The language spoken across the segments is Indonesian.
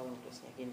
menulisnya gini.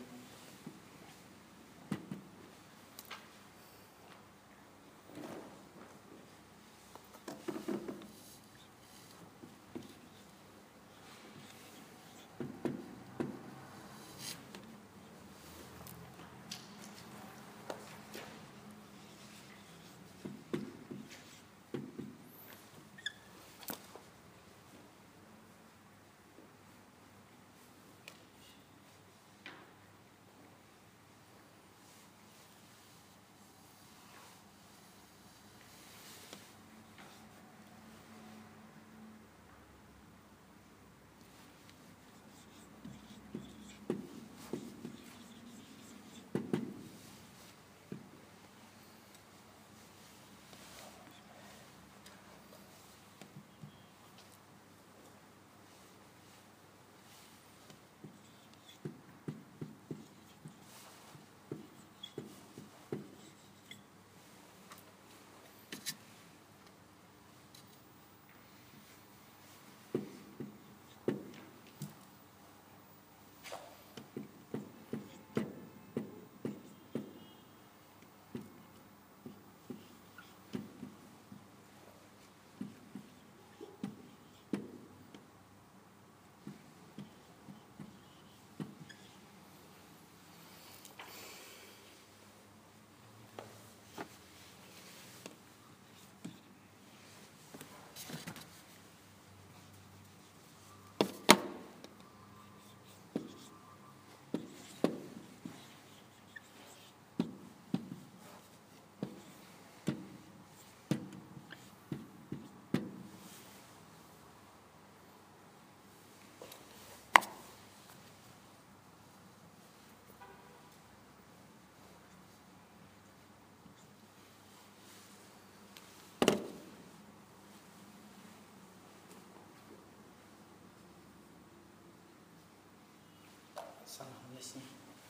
Salah nulisnya.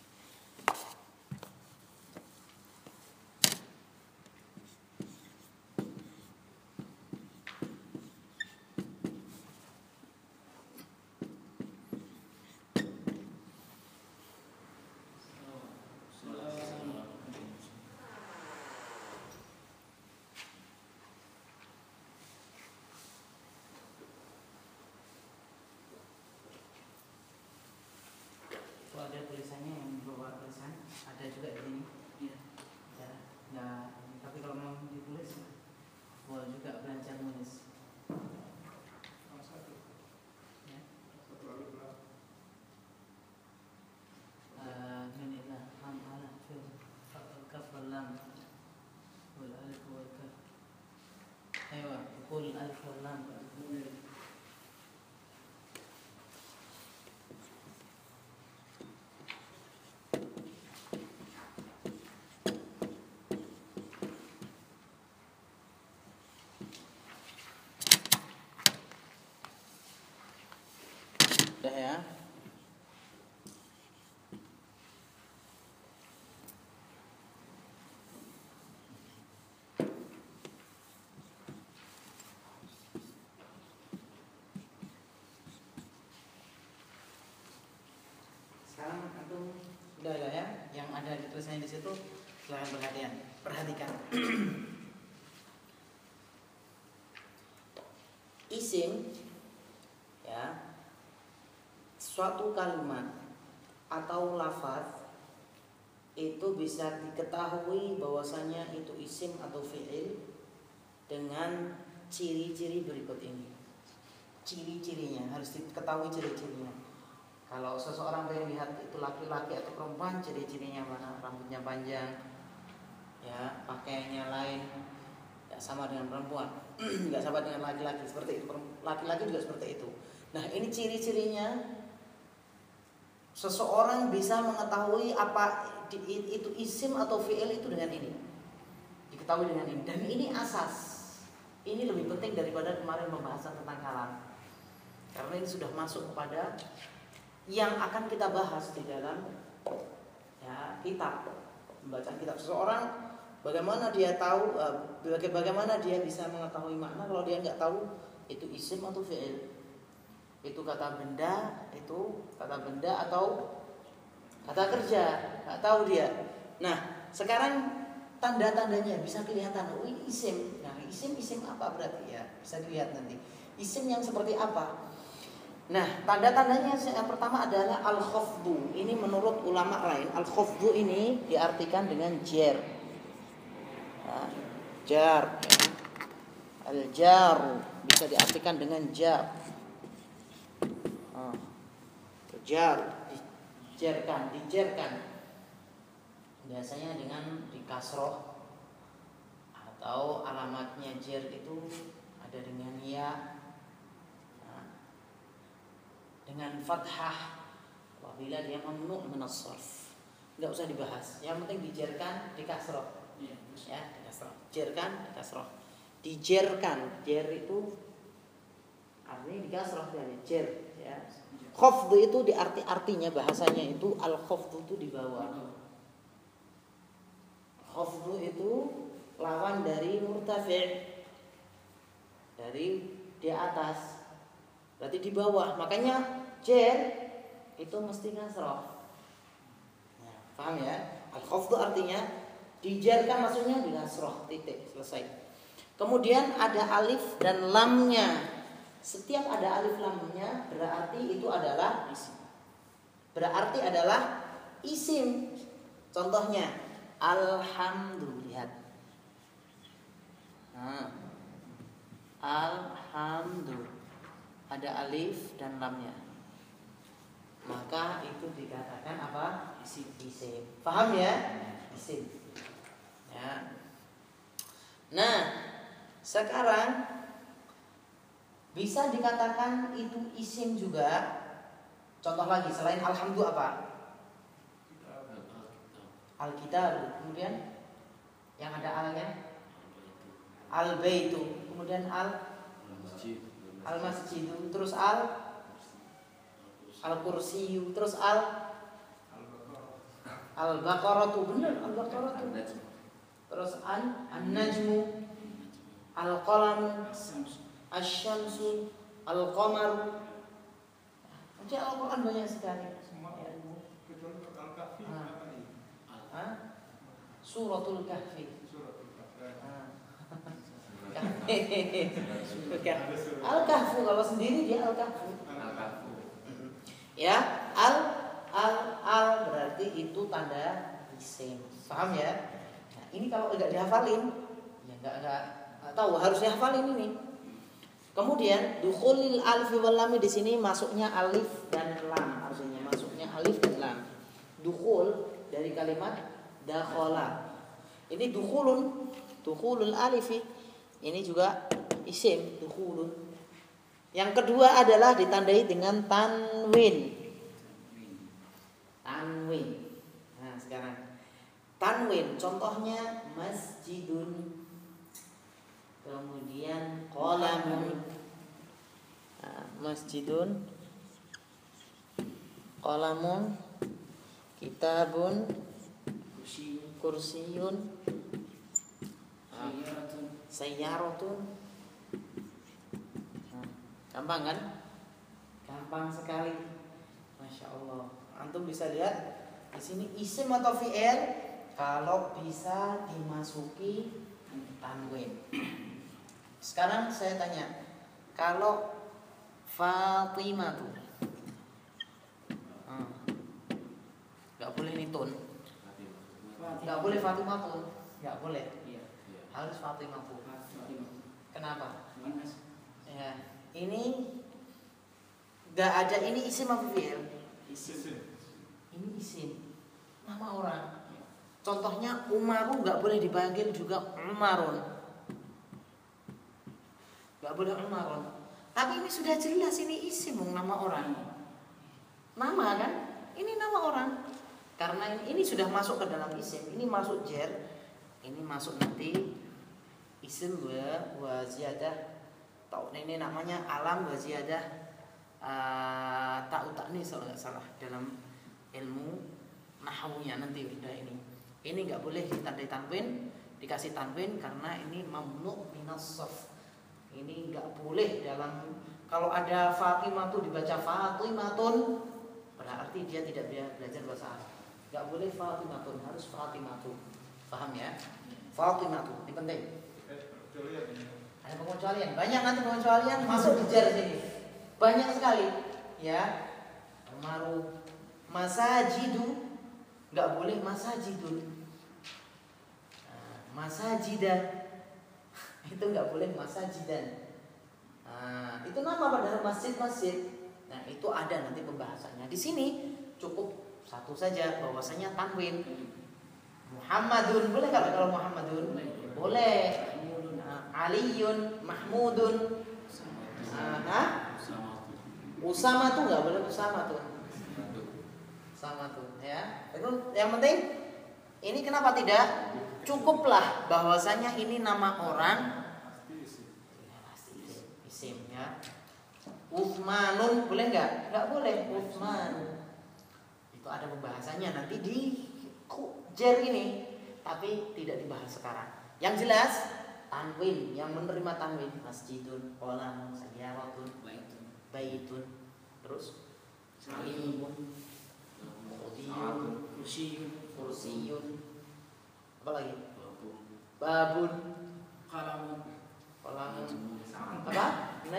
Ada tulisannya yang bawa tulisan, ada juga di sini. Iya. Ya, nah, tapi kalau mau ditulis, boleh juga belajar menulis. Ya. Inilah ala fil kaf lam wal alif wal kaf. Ayo, qul alif wal lam. Udah ya. Sekarang antum udah ya, yang ada di tulisannya di situ silahkan perhatikan. Isim ya, suatu kalimat atau lafaz itu bisa diketahui bahwasanya itu isim atau fi'il dengan ciri-ciri berikut ini. Ciri-cirinya harus diketahui ciri-cirinya. Kalau seseorang pengen lihat itu laki-laki atau perempuan, ciri-cirinya mana? Rambutnya panjang, ya, pakaiannya lain, ya sama dengan perempuan, nggak sama dengan laki-laki seperti itu. Laki-laki juga seperti itu. Nah, ini ciri-cirinya. Seseorang bisa mengetahui apa itu isim atau fi'il itu dengan ini. Diketahui dengan ini. Dan ini asas. Ini lebih penting daripada kemarin pembahasan tentang kalam. Karena ini sudah masuk kepada yang akan kita bahas di dalam ya, kitab. Pembacaan kitab seseorang, bagaimana dia tahu, bagaimana dia bisa mengetahui makna kalau dia nggak tahu itu isim atau fi'il. Itu kata benda atau kata kerja, nggak tahu dia. Nah, sekarang tanda-tandanya bisa kelihatan. Oh, ini isim. Nah, isim apa berarti ya? Bisa dilihat nanti. Isim yang seperti apa? Nah, tanda-tandanya yang pertama adalah al-khafdu. Ini menurut ulama lain, al-khafdu ini diartikan dengan jar. Nah, jar. Al-jar bisa diartikan dengan jar. Jar, dijerkan. Biasanya dengan dikasroh atau alamatnya jar itu ada dengan ya, dengan fathah apabila dia mamnu' min as-sarf. Enggak usah dibahas. Yang penting dijerkan, dikasroh. Ya, dikasroh. Jerkan, dikasroh. Dijerkan, jer itu artinya dikasroh dari jer, ya. Khafdu itu artinya bahasanya itu al-khafdu itu di bawah. Khafdu itu lawan dari murtafi', dari di atas. Berarti di bawah. Makanya jer itu mesti kasroh. Nah, paham ya? Al-khafdu artinya dijerkan, maksudnya di kasroh, titik, selesai. Kemudian ada alif dan lamnya. Setiap ada alif lamnya berarti itu adalah isim. Berarti adalah isim. Contohnya alhamdulillah. Nah, alhamdulillah. Ada alif dan lamnya. Maka itu dikatakan apa? Isim. Paham ya? Isim. Ya. Nah, sekarang bisa dikatakan itu isim juga. Contoh lagi selain alhamdulillah apa? Al-kitab. Kemudian yang ada alnya al-baitu. Kemudian al-masjidu. Terus al-kursiyu. Terus al-baqaratu. Benar, al-baqaratu. Terus an-najmu. Al-qalamu. Asy-syamsu, al-qamar. Jadi Al-Quran banyak sekali. Suratul Kahfi. Al-Kahfu, kalau sendiri dia Al-Kahfu. Ya, al berarti itu tanda isim. Paham ya? Nah, ini kalau enggak dihafalin, ya enggak tahu, harus dihafalin ini. Kemudian dukhulil alif wal lam di sini masuknya alif dan lam, artinya masuknya alif dan lam. Dukhul dari kalimat dakhala. Ini dukhulul alif. Ini juga isim dukhulun. Yang kedua adalah ditandai dengan tanwin. Nah, sekarang tanwin contohnya masjidun. Kemudian qalamun. Nah, masjidun, qalamun, kitabun, kursiyun, sayyaratun. Gampang kan? Gampang sekali. Masya Allah. Antum bisa lihat di sini isim atau fi'il kalau bisa dimasuki tanwin. Sekarang saya tanya, kalau Fatimah tuh nggak boleh nitun, nggak boleh Fatimah tuh, nggak boleh, harus Fatimah tuh. Kenapa? Ya, ini nggak ada, ini isim apa fi'il? Ini isim, nama orang. Contohnya Umaru nggak boleh dipanggil juga Umarun, nggak boleh Umarun. Tapi ini sudah jelas ini isim, nama orang. Nama kan? Ini nama orang. Karena ini sudah masuk ke dalam isim. Ini masuk jar. Ini masuk nanti isim wa ziyadah. Tahu ini namanya alam wa ziyadah. Ta'u ta'nis kalau nggak salah dalam ilmu nahwunya nanti udah ini. Ini nggak boleh ditandai tanwin, dikasih tanwin karena ini mamnu' minas shaf. Ini nggak boleh dalam, kalau ada Fatimah tuh dibaca Fatimatun berarti dia tidak belajar bahasa Arab. Nggak boleh Fatimatun, harus Fatimatu. Paham ya? Fatimatu, ini penting. Ada pengecualian, banyak nanti pengecualian masuk di jar sini. Banyak sekali, ya. Maru masajidu, nggak boleh masajidun. Masajidah itu nggak boleh masajidan. Itu nama padahal masjid-masjid. Nah itu ada nanti pembahasannya. Di sini cukup satu saja bahwasanya tanwin. Muhammadun boleh nggak kalau Muhammadun? Boleh. Aliyun, Mahmudun. Usama tuh nggak boleh Usama tuh. Sama tuh ya. Itu yang penting ini kenapa tidak? Cukuplah bahwasanya ini nama orang. Isim ya. Uthmanun boleh nggak? Nggak boleh Uthman. Itu ada pembahasannya nanti di jar ini, tapi tidak dibahas sekarang. Yang jelas tanwin yang menerima tanwin masjidun, qolamun, sayyaratun, baitun, terus salimun, kursiyun, apa lagi? Babun, qalamun, apa?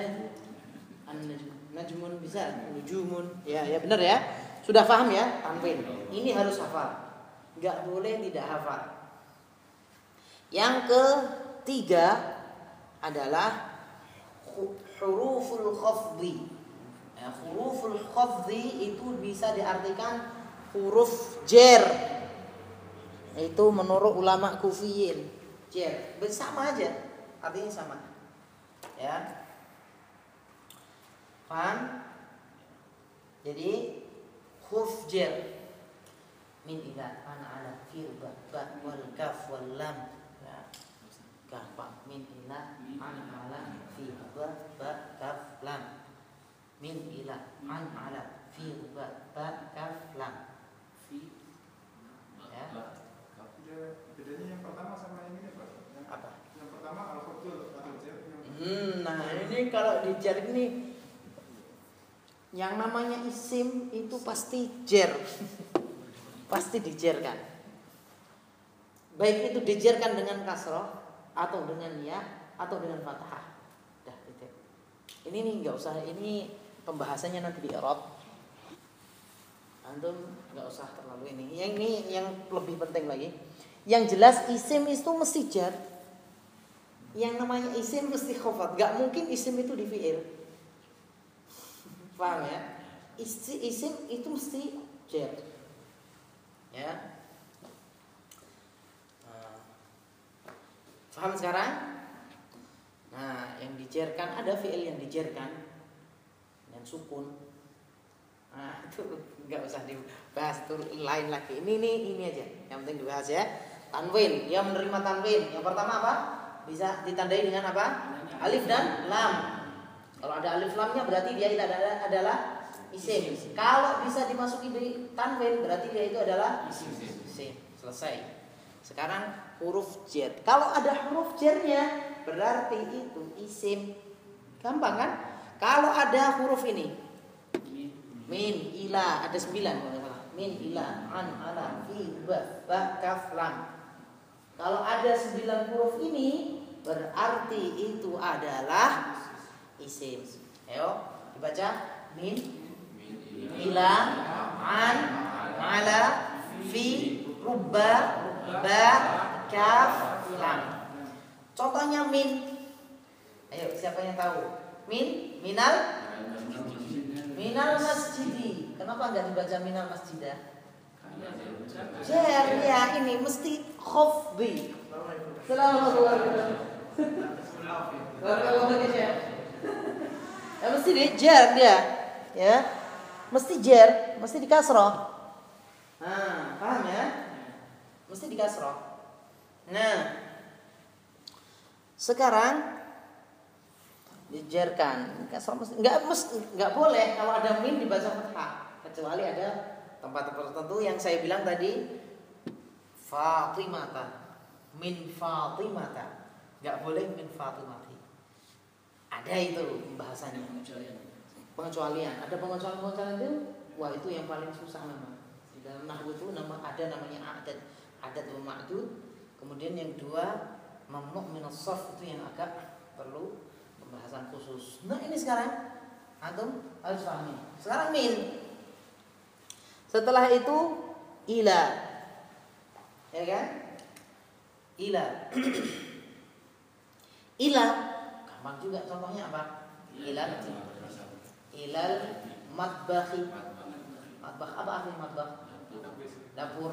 Najmun bisa, nujumun. Ya benar ya. Sudah paham ya tanwin. Ini harus hafal. Enggak boleh tidak hafal. Yang ketiga adalah huruful khafdi. Huruful khafdi itu bisa diartikan huruf jar. Itu menurut ulama kufiyin. Jar, sama aja. Artinya sama. Ya. Paham? Jadi huruf jar min ila ana ala fi ba wal kaf wal lam. Ya. Gampang. Min ila ana ala fi ba kaf lam. Min ila an ala fi ba kaf lam. Ya. Bedanya yang pertama sama ini apa? Apa? Yang pertama al-fatul atau jar. Nah ini kalau di jar ini yang namanya isim itu pasti jar. Pasti dijerkan. Baik itu dijerkan dengan kasroh atau dengan ya atau dengan fathah. Dah gitu. Ini nih nggak usah, ini pembahasannya nanti di i'rab. Antum nggak usah terlalu ini. Yang ini yang lebih penting lagi. Yang jelas isim itu mesti jar. Yang namanya isim mesti khafad. Gak mungkin isim itu di fi'il. Paham ya? Isim itu mesti jar. Ya. Paham sekarang? Nah, yang dijerkan ada fi'il yang dijerkan dengan sukun. Nah, itu nggak usah dibahas, itu lain lagi. Ini aja. Yang penting dibahas ya. Tanwin, dia menerima tanwin. Yang pertama apa? Bisa ditandai dengan apa? Alif dan lam. Kalau ada alif lamnya berarti dia itu adalah isim. Kalau bisa dimasuki di tanwin berarti dia itu adalah isim. Selesai. Sekarang huruf jar. Kalau ada huruf jarnya berarti itu isim. Gampang kan? Kalau ada huruf ini min ila ada 9 min ila an ala fi ba kaf lam. Kalau ada 9 huruf ini berarti itu adalah isim. Ayo dibaca min ila an ala fi rubba ba kaf lam. Contohnya min. Ayo siapa yang tahu? Minal masjidi. Kenapa enggak dibaca minal masjidah? Jar ya, ini mesti khafdi. Assalamualaikum warahmatullahi wabarakatuh. Ya mesti jar dia. Ya. Mesti jar, mesti di kasroh. Nah, paham ya? Mesti di kasroh. Nah, sekarang dijarkan kasroh nggak boleh kalau ada min dibaca fathah, kecuali ada tempat tertentu yang saya bilang tadi. Fatimata, min Fatimata, nggak boleh min Fatimati. Ada itu pembahasannya. Pengecualian, ada pengecualian itu, wah itu yang paling susah memang. dalam nahwu itu ada namanya adat wa ma'dud. Kemudian yang dua mamnu' minas sarf, itu yang agak perlu pembahasan khusus. Nah, ini sekarang antum harus pahami. Sekarang min. Setelah itu ila. Ya kan? Ila. Ila gampang juga contohnya apa? Ilal matbakhi. Matbakh apa artinya matbakh? Dapur.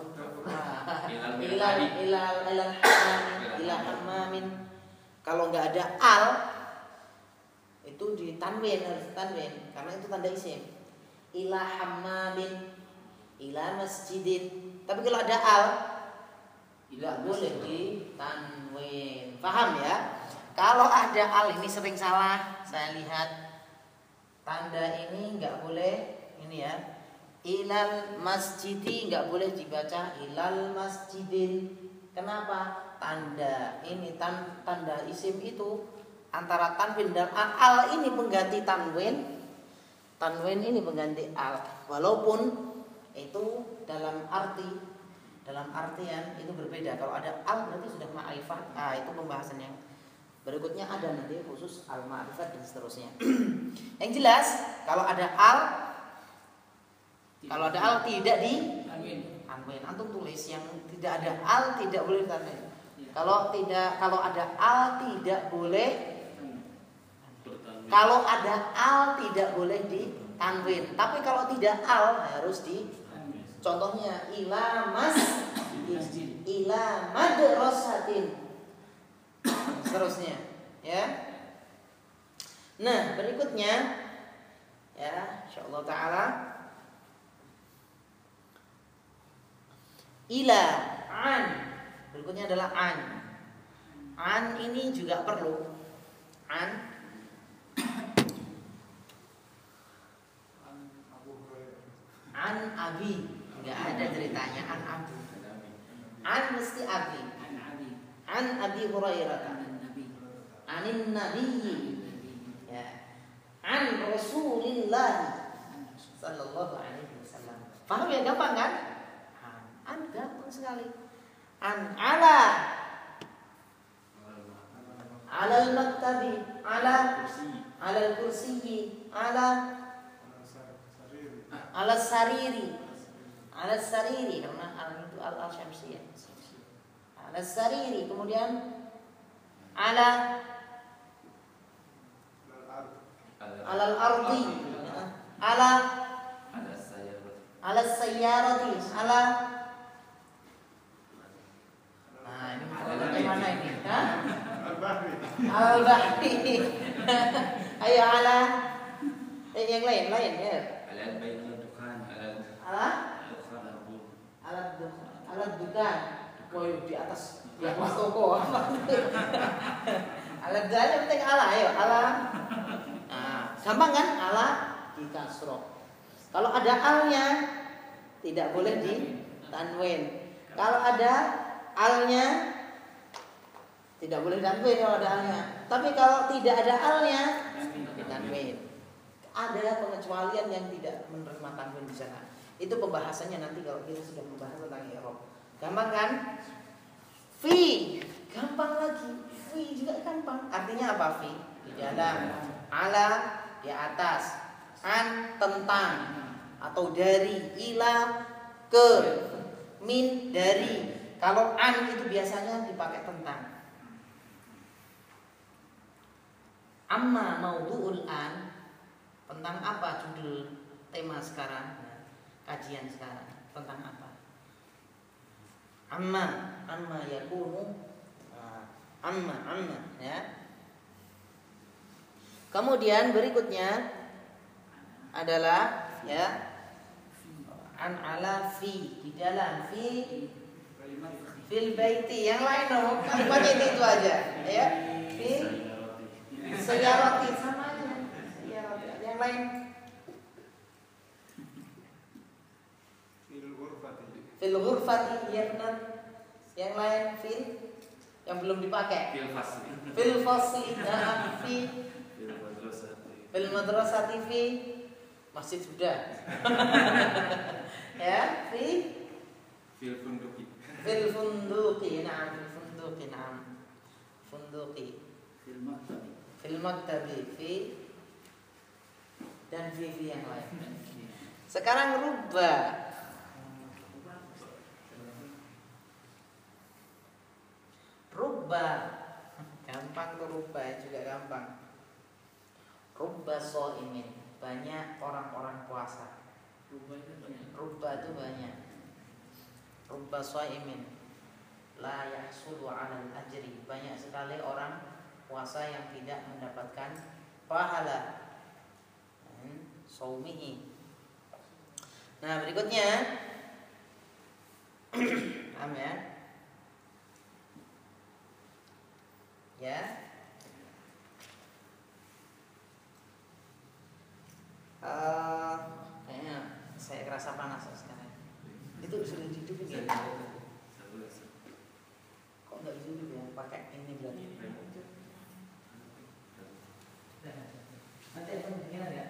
Ilal hammamin. Kalau nggak ada al itu di tanwin, harus tanwin karena itu tanda isim. Ila hammamin, ila masjidin. Tapi kalau ada al nggak boleh di tanwin. Paham ya? Kalau ada al ini sering salah, saya lihat tanda ini nggak boleh ini ya. Ilal masjidi nggak boleh dibaca ilal masjidin. Kenapa? Tanda ini tanda isim itu antara tanwin dan al ini pengganti tanwin. Tanwin ini pengganti al. Walaupun itu dalam artian itu berbeda. Kalau ada al berarti sudah ma'rifat. Itu pembahasan yang berikutnya ada nanti khusus al ma'rifat dan seterusnya. Yang jelas kalau ada al tidak di tanwin. Antum tulis yang tidak ada al tidak boleh tanwin. Kalau ada al tidak boleh. Kalau ada al tidak boleh di tanwin. Tapi kalau tidak al harus di. Contohnya ila madrasatin. Seterusnya, ya. Nah, berikutnya ya, insyaallah taala ila an. Berikutnya adalah an. An ini juga perlu. An abi. Enggak ada ceritanya an abu. An mesti abi. An Abi Hurairah. Anin Nabi. Ya. An Rasulillah sallallahu alaihi wasallam. Paham ya, gampang kan? An gampang sekali. An ala al-maktabi, ala al-kursi, ala sariri, karena al itu al-syamsiyah. Ala sariri, kemudian ala al-ardi, ala sayyarati, ala. Nah, ini mana ini? Al-bahri. Ayo ala yang lain ya. Ala dukan. Woi, di atas toko. Alat dalil penting ala, ayo ala. Nah, gampang kan? Ala di kasroh. Kalau ada alnya tidak boleh di tanwin. Kalau ada alnya tidak boleh tanwin kalau ada alnya. Tapi kalau tidak ada alnya di tanwin. Ada pengecualian yang tidak menerima tanwin di sana. Itu pembahasannya nanti kalau kita sudah membahas tentang i'rab. Gampang kan? Fi, gampang lagi. Fi juga gampang. Artinya apa fi? Di dalam. Ala di atas. An tentang atau dari. Ila ke. Min dari. Kalau an itu biasanya dipakai tentang. Amma maudu'ul an. Tentang apa judul tema sekarang? Kajian sekarang tentang apa? Amma yakunu, amma ya. Kemudian berikutnya adalah ya an ala fi, di dalam fi fil baiti. Yang lain dong, kalimatnya itu aja ya. Fi sayarati, sama aja sayarati. Yang lain fil ghurfati, ya benar. Yang lain fil yang belum dipakai. Fil fasli, fil madrasati, fi masjid sudah. Ya, Fil funduki. fil funduki, na'am, fil funduki, na'am. Funduki. Fil maktabi, fi dan fi yang lain. Sekarang rubba. Rubba. Gampang tuh rubba, juga gampang. Rubba shaimin, banyak orang-orang puasa. Rubba itu banyak. Rubba shaimin la yahsulu 'alal ajri, banyak sekali orang puasa yang tidak mendapatkan pahala saumihi. Nah, berikutnya paham ya? Ya. Kayaknya saya kerasa panas sekarang. Itu sudah duduk ya? Kok nggak bisa duduk ya? Pakai ini berarti. Nanti aku bikin ya.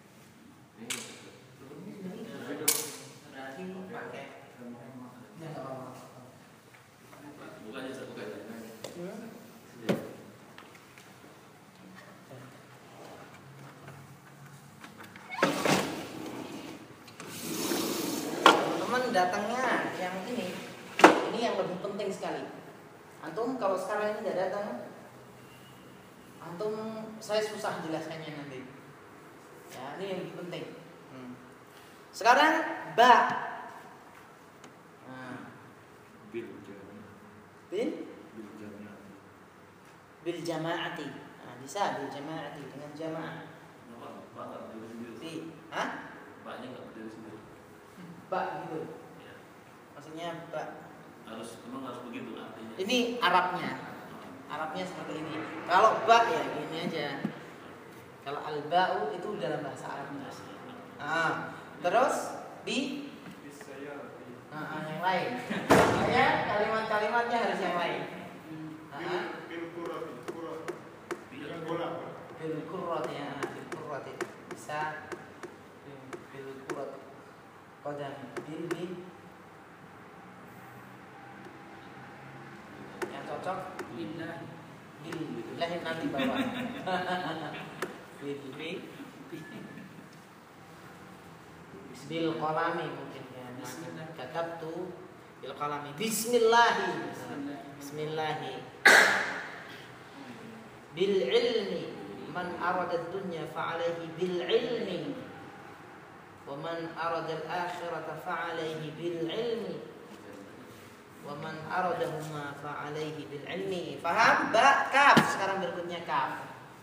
Berarti pakai. Ya nggak apa-apa. Bukan aja satu kali. Teman datangnya yang ini yang lebih penting sekali. Antum kalau sekarang ini nggak datang, antum saya susah jelaskannya nanti. Ya, ini yang lebih penting. Sekarang ba. Bil jamaati. Nah, bisa bil jamaati dengan jamaah. Hah? Baknya nggak berdiri sendiri. Ba gitu. Ya. Maksudnya ba. Memang harus begitu artinya. Ini Arabnya. Arabnya seperti ini. Kalau ba ya gini aja. Kalau al-ba'u itu dalam bahasa Arab. Terus bi yang lain. Ya, kalimat-kalimatnya harus yang lain. Bil kurrat ya, bil kurrat bisa bil kurrat qadam bil yang cocok billahi nanti bawah bil qalami mungkin ya, katabtu bil qalami bismillahi bil ilmi man arada dunya fa'alaihi bil ilmi wa man arada al-akhirata fa'alaihi bil ilmi wa man aradahuma fa'alaihi bil ilmi. Paham? Ba, kaf. Sekarang berikutnya kaf.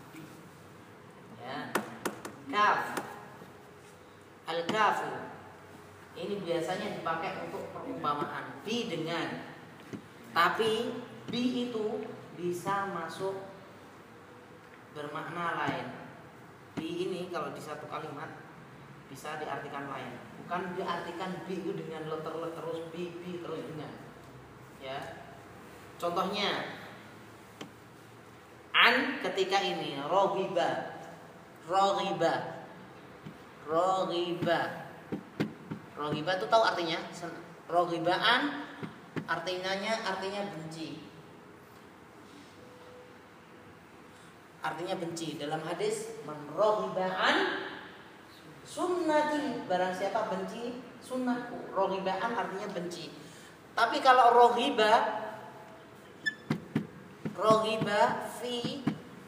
Ya. Kaf. Al-kafu. Ini biasanya dipakai untuk perumpamaan bi dengan. Tapi bi itu bisa masuk bermakna lain. Bi ini kalau di satu kalimat bisa diartikan lain. Bukan diartikan bi itu dengan letter terus bi terus dengan. Ya. Contohnya an ketika ini raghiba itu tahu artinya? Raghibaan artinya benci. Artinya benci. Dalam hadis man raghibaan sunnati, barang siapa benci sunnahku. Raghibaan artinya benci. Tapi kalau raghiba fi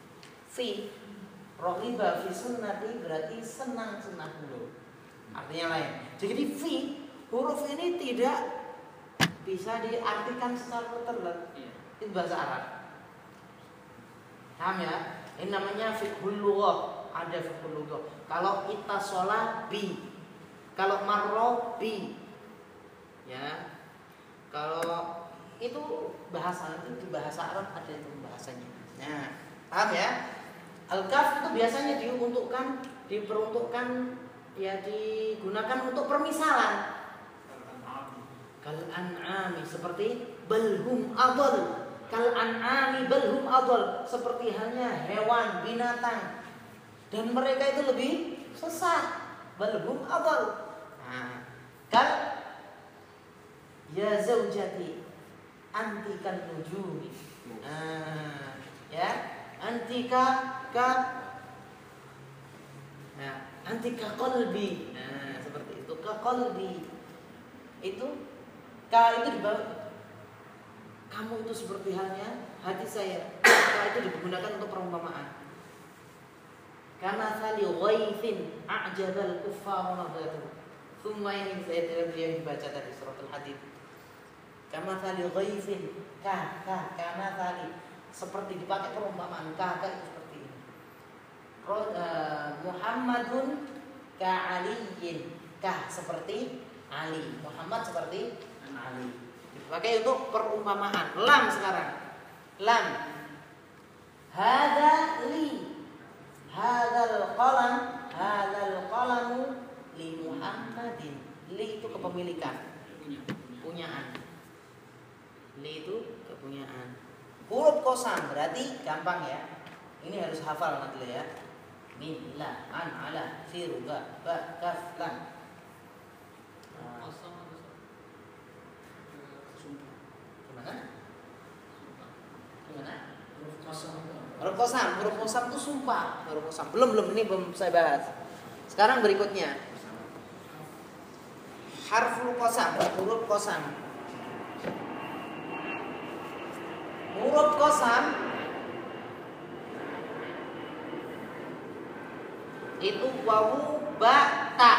raghiba fi sunnati berarti senang sunnahku. Artinya lain. Jadi fi huruf ini tidak bisa diartikan secara mutlak. Itu bahasa Arab. Paham ya? Ini namanya fiqhul lughah. Ada fiqhul lughah. Kalau ittasola bi, kalau marro bi, ya. Kalau itu bahasa itu di bahasa Arab ada itu bahasanya. Nah, paham ya? Al-kaf itu biasanya diperuntukkan ya digunakan untuk permisalan. Kal an'ami seperti balhum adal. Kal an'ami balhum adal, seperti halnya hewan binatang dan mereka itu lebih sesat. Balhum adal. Nah, Misal ya zaujati antikal nujumi. Ya, antika ka antika qalbi. Seperti itu, ka qalbi. Itu ka itu dibawa, kamu itu seperti halnya hati saya. Ka itu digunakan untuk perumpamaan. Karena tali ghaithin a'jabal kuffar nabatu. Thumma yang saya yang dibaca tadi suratul Hadid. Kama tali ghaithin karena tali seperti dipakai perumpamaan ka itu seperti ini. Muhammadun ka aliyin, ka seperti Ali, Muhammad seperti Ali. Dipakai untuk perumpamaan. Lam sekarang. Lam. Hada li. Hadzal qalamu li Muhammadin. Li itu kepemilikan. Punyaan. Li itu kepunyaan. Huruf qasam berarti gampang ya. Ini harus hafal nanti ya. Min, la, an, ala, fi, ba, kaf, lam. Gimana? Huruf qasam itu sumpah. Huruf qasam. Belum ini belum saya bahas. Sekarang berikutnya. Harful qasam, huruf qasam. Huruf qasam itu wawu, ba, ta.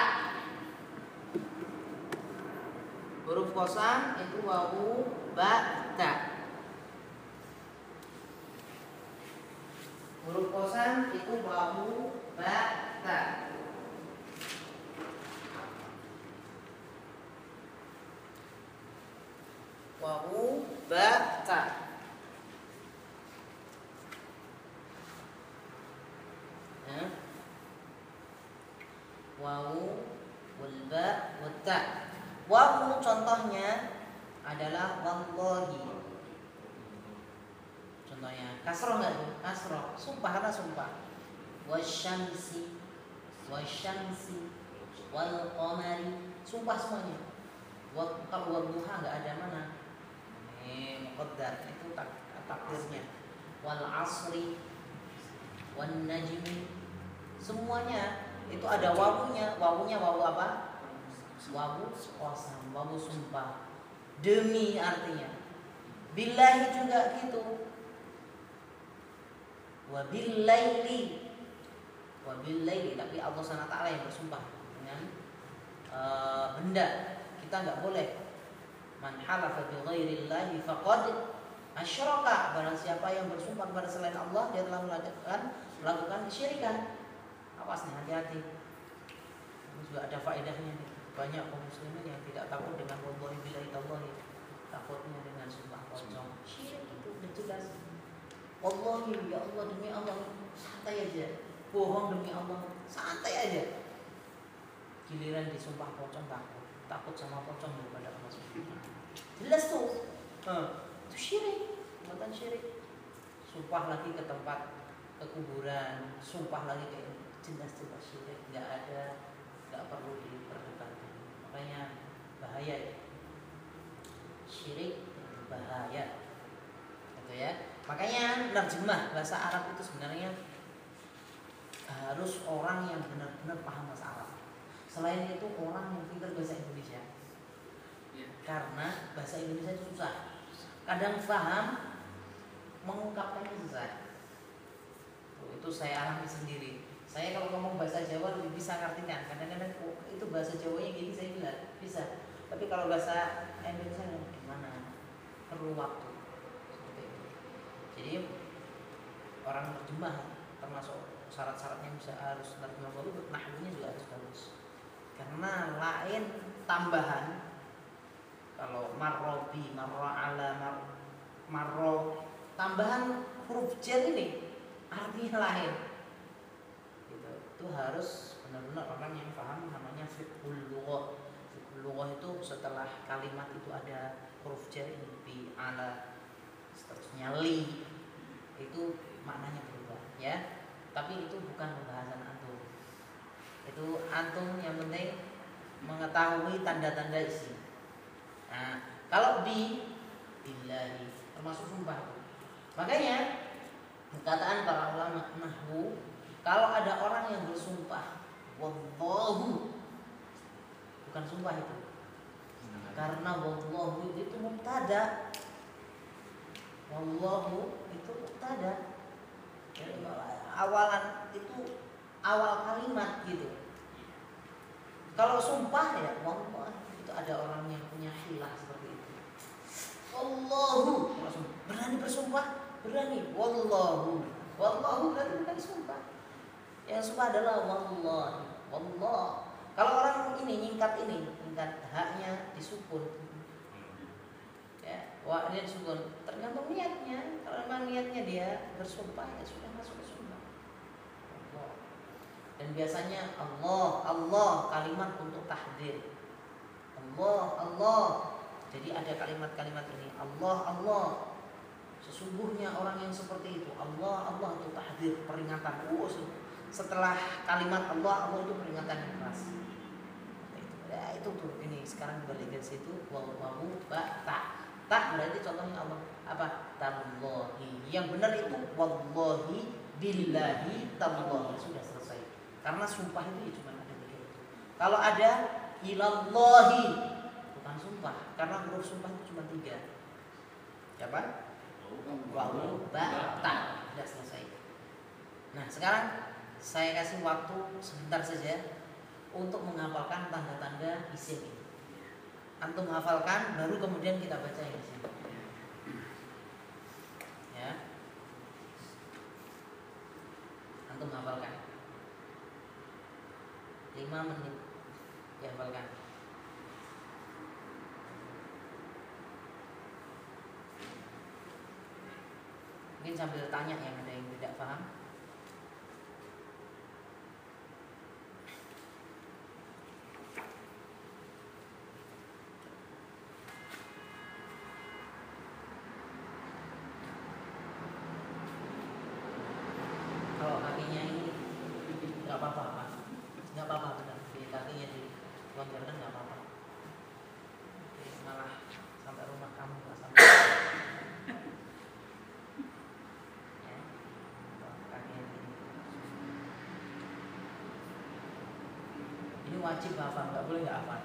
Huruf qasam itu wawu, ba, ta. Huruf qasam itu wawu, ba, ta. Wawu, ba, ta. Wawu, wal ba, wat ta. Wawu contohnya adalah wallahi. Contohnya kasroh nggak tuh? Kasroh, sumpah karena sumpah. Wasyamsi, wal qamari, sumpah semuanya. Kalau wadduha nggak ada mana? Muqaddar itu takdirnya. Wal asri, wan najmi, semuanya itu ada wawunya. Wawunya wawu apa? Wawu qasam, wawu sumpah. Demi artinya. Billahi juga gitu. Wabillaili, tapi Allah SWT yang bersumpah dengan benda. Kita nggak boleh. Man halafa bi ghairillahi faqad asyraka. Barang siapa yang bersumpah kepada selain Allah, dia telah melakukan kesyirikan. Awas nih, hati-hati. Ini juga ada faedahnya nih. Banyak kaum muslimin yang tidak takut dengan wallahi billahi tallahi, takutnya dengan sumpah pocong. Syirik itu udah jelas. Wallahi ya Allah, demi Allah, santai aja. Bohong demi Allah, santai aja. Giliran disumpah pocong takut sama pocong daripada Allah Subhanahu. Jelas tuh. Itu syirik, bukan syirik. Sumpah lagi ke tempat, ke kuburan, sumpah lagi ke jelas-jelas syirik. Nggak perlu diperdebatkan. Makanya bahaya ya. Syirik bahaya. Gitu ya. Makanya nerjemah bahasa Arab itu sebenarnya harus orang yang benar-benar paham bahasa Arab. Selain itu orang yang pintar bahasa Indonesia. Karena bahasa Indonesia itu susah. Kadang paham, mengungkapkannya susah. Itu saya alami sendiri. Saya kalau ngomong bahasa Jawa lebih bisa ngartikan. Kadang-kadang itu bahasa Jawanya gini saya bilang bisa. Tapi kalau bahasa Indonesia gimana? Perlu waktu. Jadi orang terjemah termasuk syarat-syaratnya bisa harus terjemah bagus, nahwunya juga harus bagus. Karena lain tambahan kalau marrobi, marro'ala, marro tambahan huruf jar ini artinya lain. Gitu. Itu harus benar-benar orang yang paham namanya fiqhul lughah. Fiqhul lughah itu setelah kalimat itu ada huruf jar ini bi, ala, seterusnya li, itu maknanya berubah ya. Tapi itu bukan pembahasan antum. Itu antum yang penting mengetahui tanda-tanda isim. Nah, kalau billahi termasuk sumpah. Makanya perkataan para ulama nahwu, kalau ada orang yang bersumpah wallahu, bukan sumpah itu. Karena wallahu itu mubtada. Wallahu itu mubtada. Jadi awalan itu awal kalimat gitu. Kalau sumpah ya wallah, itu ada orang yang punya hilah seperti itu. Allahu, berani bersumpah, berani. Wallahu, wallahu berarti bukan sumpah. Yang sumpah adalah wallah, wallah. Kalau orang ini nyingkat haknya disukun. Ya, wa'nya disukun. Tergantung niatnya. Kalau memang niatnya dia bersumpah ya sudah masuk ke sumpah. Allah. Dan biasanya Allah kalimat untuk tahdir. Allah. Jadi ada kalimat-kalimat ini. Allah. Sesungguhnya orang yang seperti itu. Allah itu tahdir, peringatan. Setelah kalimat Allah itu peringatan yang keras. Ya itu tuh ini sekarang balik ke situ wallahu tak berarti contohnya Allah apa tallahi. Yang benar itu wallahi billahi tallahi, sudah selesai. Karena sumpah itu cuma ada 3 itu. Kalau ada ilallahi bukan sumpah, karena huruf sumpah itu cuma 3. Siapa? Wawu ta, sudah selesai. Nah sekarang saya kasih waktu sebentar saja untuk menghafalkan tanda-tanda isim ini. Antum hafalkan, baru kemudian kita baca yang isim. Ya, antum hafalkan. 5 menit dihafalkan. Mungkin sambil tanya yang ada yang tidak paham. Kalau kakinya ini nggak apa-apa, benar. Di kakinya dilonggarkan nggak apa-apa. Jadi malah sampai rumah kamu nggak sampai. Ya, kakinya ini wajib hafal, nggak boleh nggak hafal.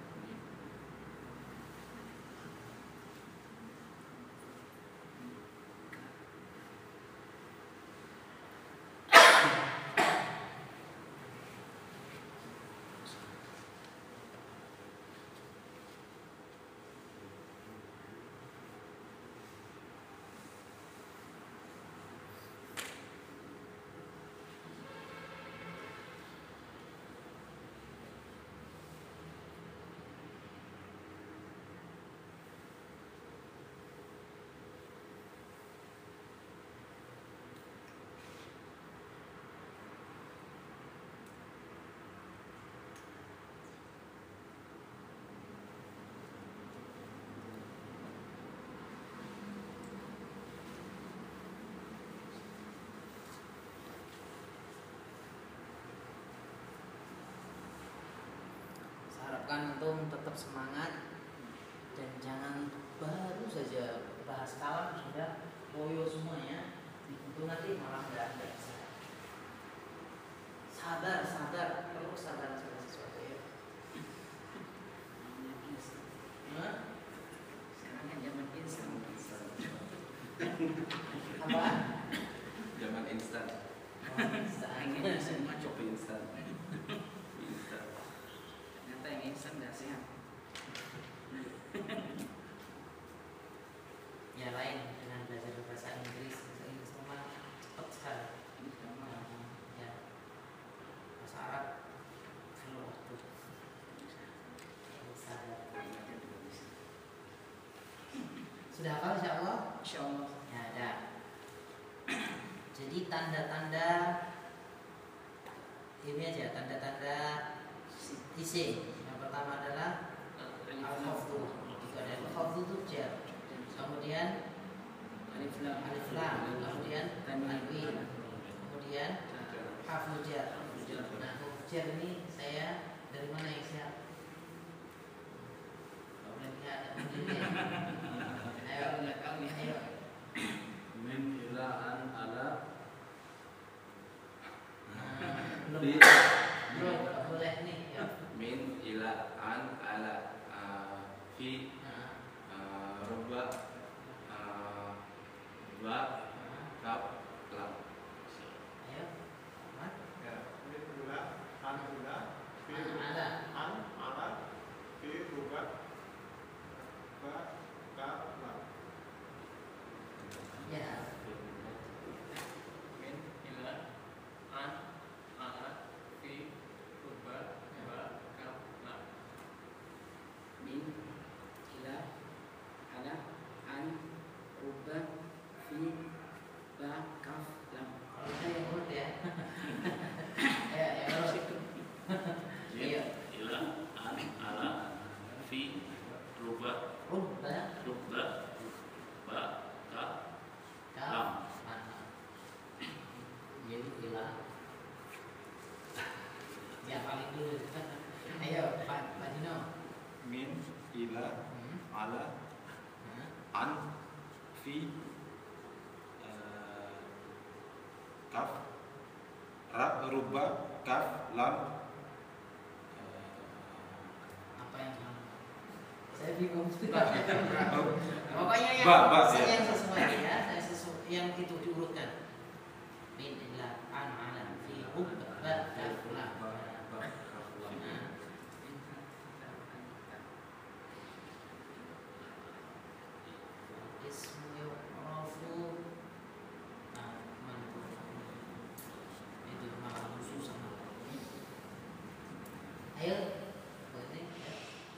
Harapkan antum tetap semangat dan jangan baru saja bahas kalam sudah loyo semuanya. Itu nanti malah nggak bisa. Sadar, perlu sadar segala sesuatu ya. Sekarang kan zaman instan. Apa? Zaman instan. Instan. Semua coba instan. Ternyata yang instan nggak sehat. Ya lain dengan belajar bahasa Inggris memang cepat sekali. Ya, bahasa Arab perlu waktu. Sadar. Sudah hafal insyaallah? Insyaallah. Ya ada. Jadi tanda-tanda ini aja, tanda-tanda isim. Yang pertama adalah al-khafdu. Itu ada al-khafdu itu jar. Kemudian alif lam, kemudian tanwin, kemudian harfu jar. Nah, huruf jar ini saya dari mana ya, saya Fi Belum, boleh nih. Ya. min ila an ala fi rubba ba kaf lam. Ayo. Ahmad. Ya, min ula, an ula, fi Ala. an ala, fi ruba, ba, ka, la. Ya. Min ila an ala fi rubba ba kaf lam. Min ila ala an rubba fi ba kaf lam. Kalau saya yang urut ya. Ya, yang urut. Iya. ila an ala fi rubba Rubba. rubba ba ka Kaf. lam. Jadi ilah. Ya paling dulu. Ayo, Pak Dino. Min ila ala an fi kaf ra ruba kaf lam Apa yang kamu? Saya bingung. oh, Pokoknya yang Ba, saya ya. yang sesuai ya, saya sesuai yang itu diurutkan. Min ila an ala fi rubba kaf lam. Nah, ismu yu'rafu. Nah, mana tuh? Itu malah susah. Ayo, boleh ya.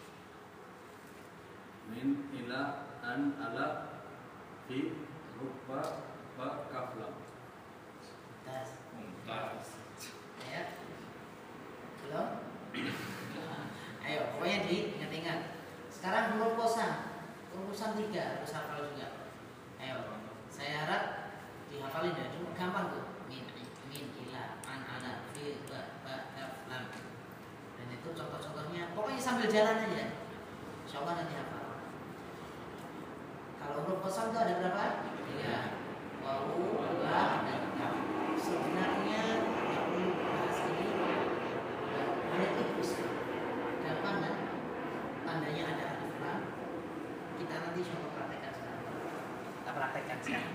Min ila an ala fi rubba ba kaf lam. Tas. mumtaz. Ya. Belum? Ayo, pokoknya diingat-ingat. Sekarang huruf kosan. Huruf kosan 3 harus hafal juga. Ayo, saya harap dihafalin ya. Cuma gampang tuh. Min ila an ala fi ba kaf lam. Dan itu contoh-contohnya. Pokoknya sambil jalan aja. Insyaallah nanti hafal. Kalau huruf kosan itu ada berapa? 3. Wawu, ba, dan kaf. Sebenarnya nggak perlu bahas ini. Ada tikus. Gampang kan? Tandanya ada alif lam. Kita nanti coba praktekkan sekarang. Kita praktekkan sekarang.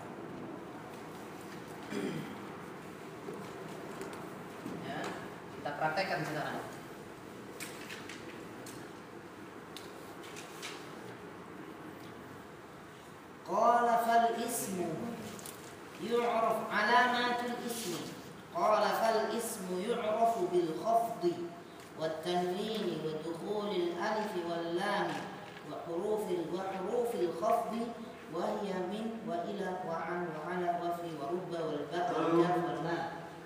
Ya, kita praktekkan sekarang. Qala fal ismu yu'raf alamatul ismi. Qala fal ismu yu'rafu bil khafdi wat tanwini wa dukhulil alif wal lam wa hurufil khafdi wa hiya min wa ila wa an wa ala wa fi wa rubba wal ba wal kaf wal lam.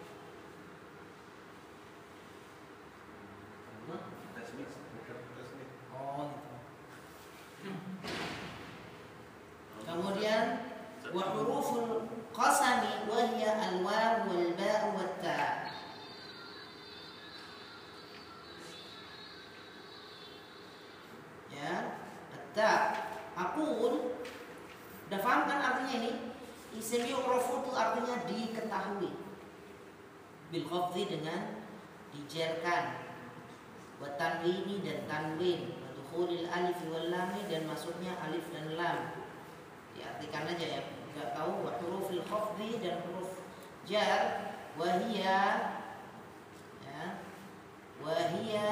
Tasmih. Oh gitu. Kemudian wa huruful qasami wa hiya al waw wal ba wat ta. Ya, ta. Aqul. Udah paham kan artinya ini? Isim yu'rafu itu artinya diketahui. Bil khafdi dengan dijerkan. Wa tanwini dan tanwin, wa dukhulil alif wal lam dan masuknya alif dan lam. Diartikan aja ya, enggak tahu wa hurufil khafdi dan huruf jar wa hiya ya wa hiya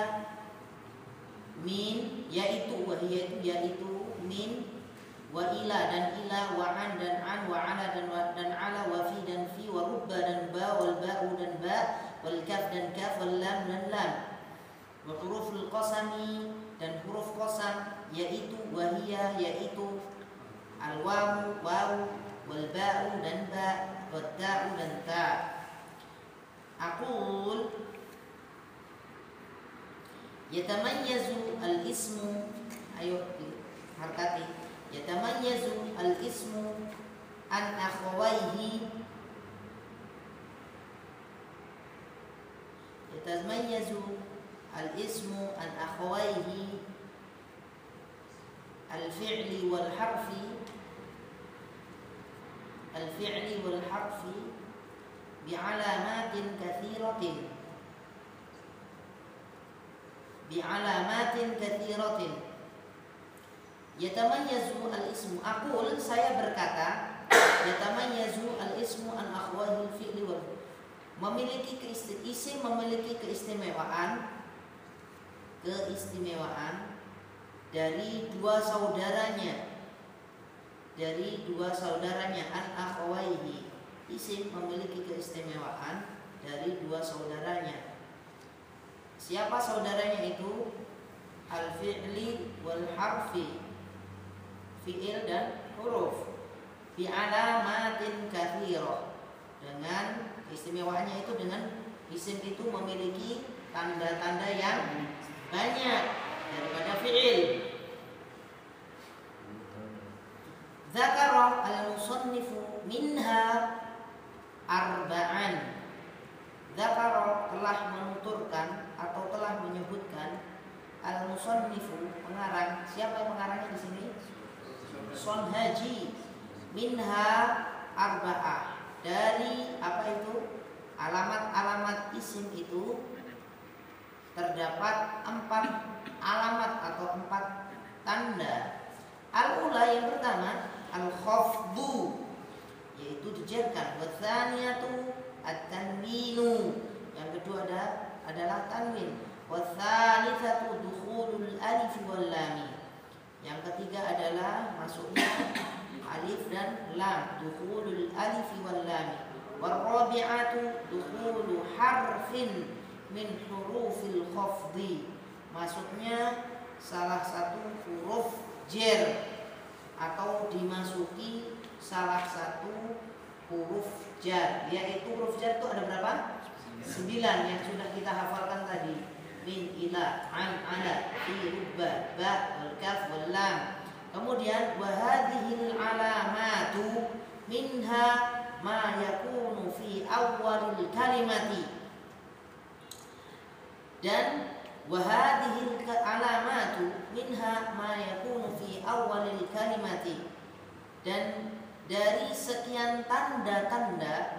min yaitu wa hiya itu yaitu min wa ila dan ila wa an dan an wa ala dan ala wa fi dan fi wa rubba dan ba wal ba'u dan ba wal kaf dan kaf wal lam dan lam wa huruful qasami dan huruf qasam yaitu wa hiya yaitu al wawu wawu wal ba'u dan ba wal ta'u dan ta. Aqul yatamayyazu al ismu, ayo harkati, yatamayyazu al ismu an akhawaihi, yatamayyazu al ismu an akhawaihi al fi'li wal harfi, al fi'li wal harfi bi'alamatin katsiratin kathiratin bi'alamatin kathiratin yatamayyazu al-ismu. Aqul, saya berkata, yatamayyazu al-ismu an akhwahil fi'li wal, memiliki isim memiliki keistimewaan dari dua saudaranya an akhwaihi. Isim memiliki keistimewaan dari dua saudaranya. Siapa saudaranya itu? Al-fi'li wal harfi, fi'il dan huruf, bi alamatin katsirah, dengan istimewaannya itu dengan isim itu memiliki tanda-tanda yang banyak daripada fi'il. Dzakara al-musannifu minha arba'an. Dzakara telah menuturkan atau telah menyebutkan, al-musannifu pengarang. Siapa yang mengarangnya di sini? Sonhaji. Minha arba'ah, dari apa itu? Alamat-alamat isim itu terdapat 4 alamat atau 4 tanda. Al-ula, yang pertama, al-khafdu, yaitu dijerkan. Wa tsaniyatu at-tanwinu, yang kedua adalah tanwin. Wa tsalitsatu dukhulul alif wal lam, yang ketiga adalah masuknya alif dan lam, dukhulul alif wal lam. Wa rabi'atu dukhulu harfin min hurufil khafdi, masuknya salah satu huruf jar atau dimasuki salah satu huruf jar. Yaitu huruf jar itu ada berapa? 9 yang sudah kita hafalkan tadi. Min, ila, an, ala, fi, rubba, ba, wal kaf, wal lam. Kemudian wa hadhil alamatu minha ma yakunu fi awwalil kalimati, dan wahadihil alamatu minha ma yakunu fi awwalil kalimati, dan dari sekian tanda-tanda,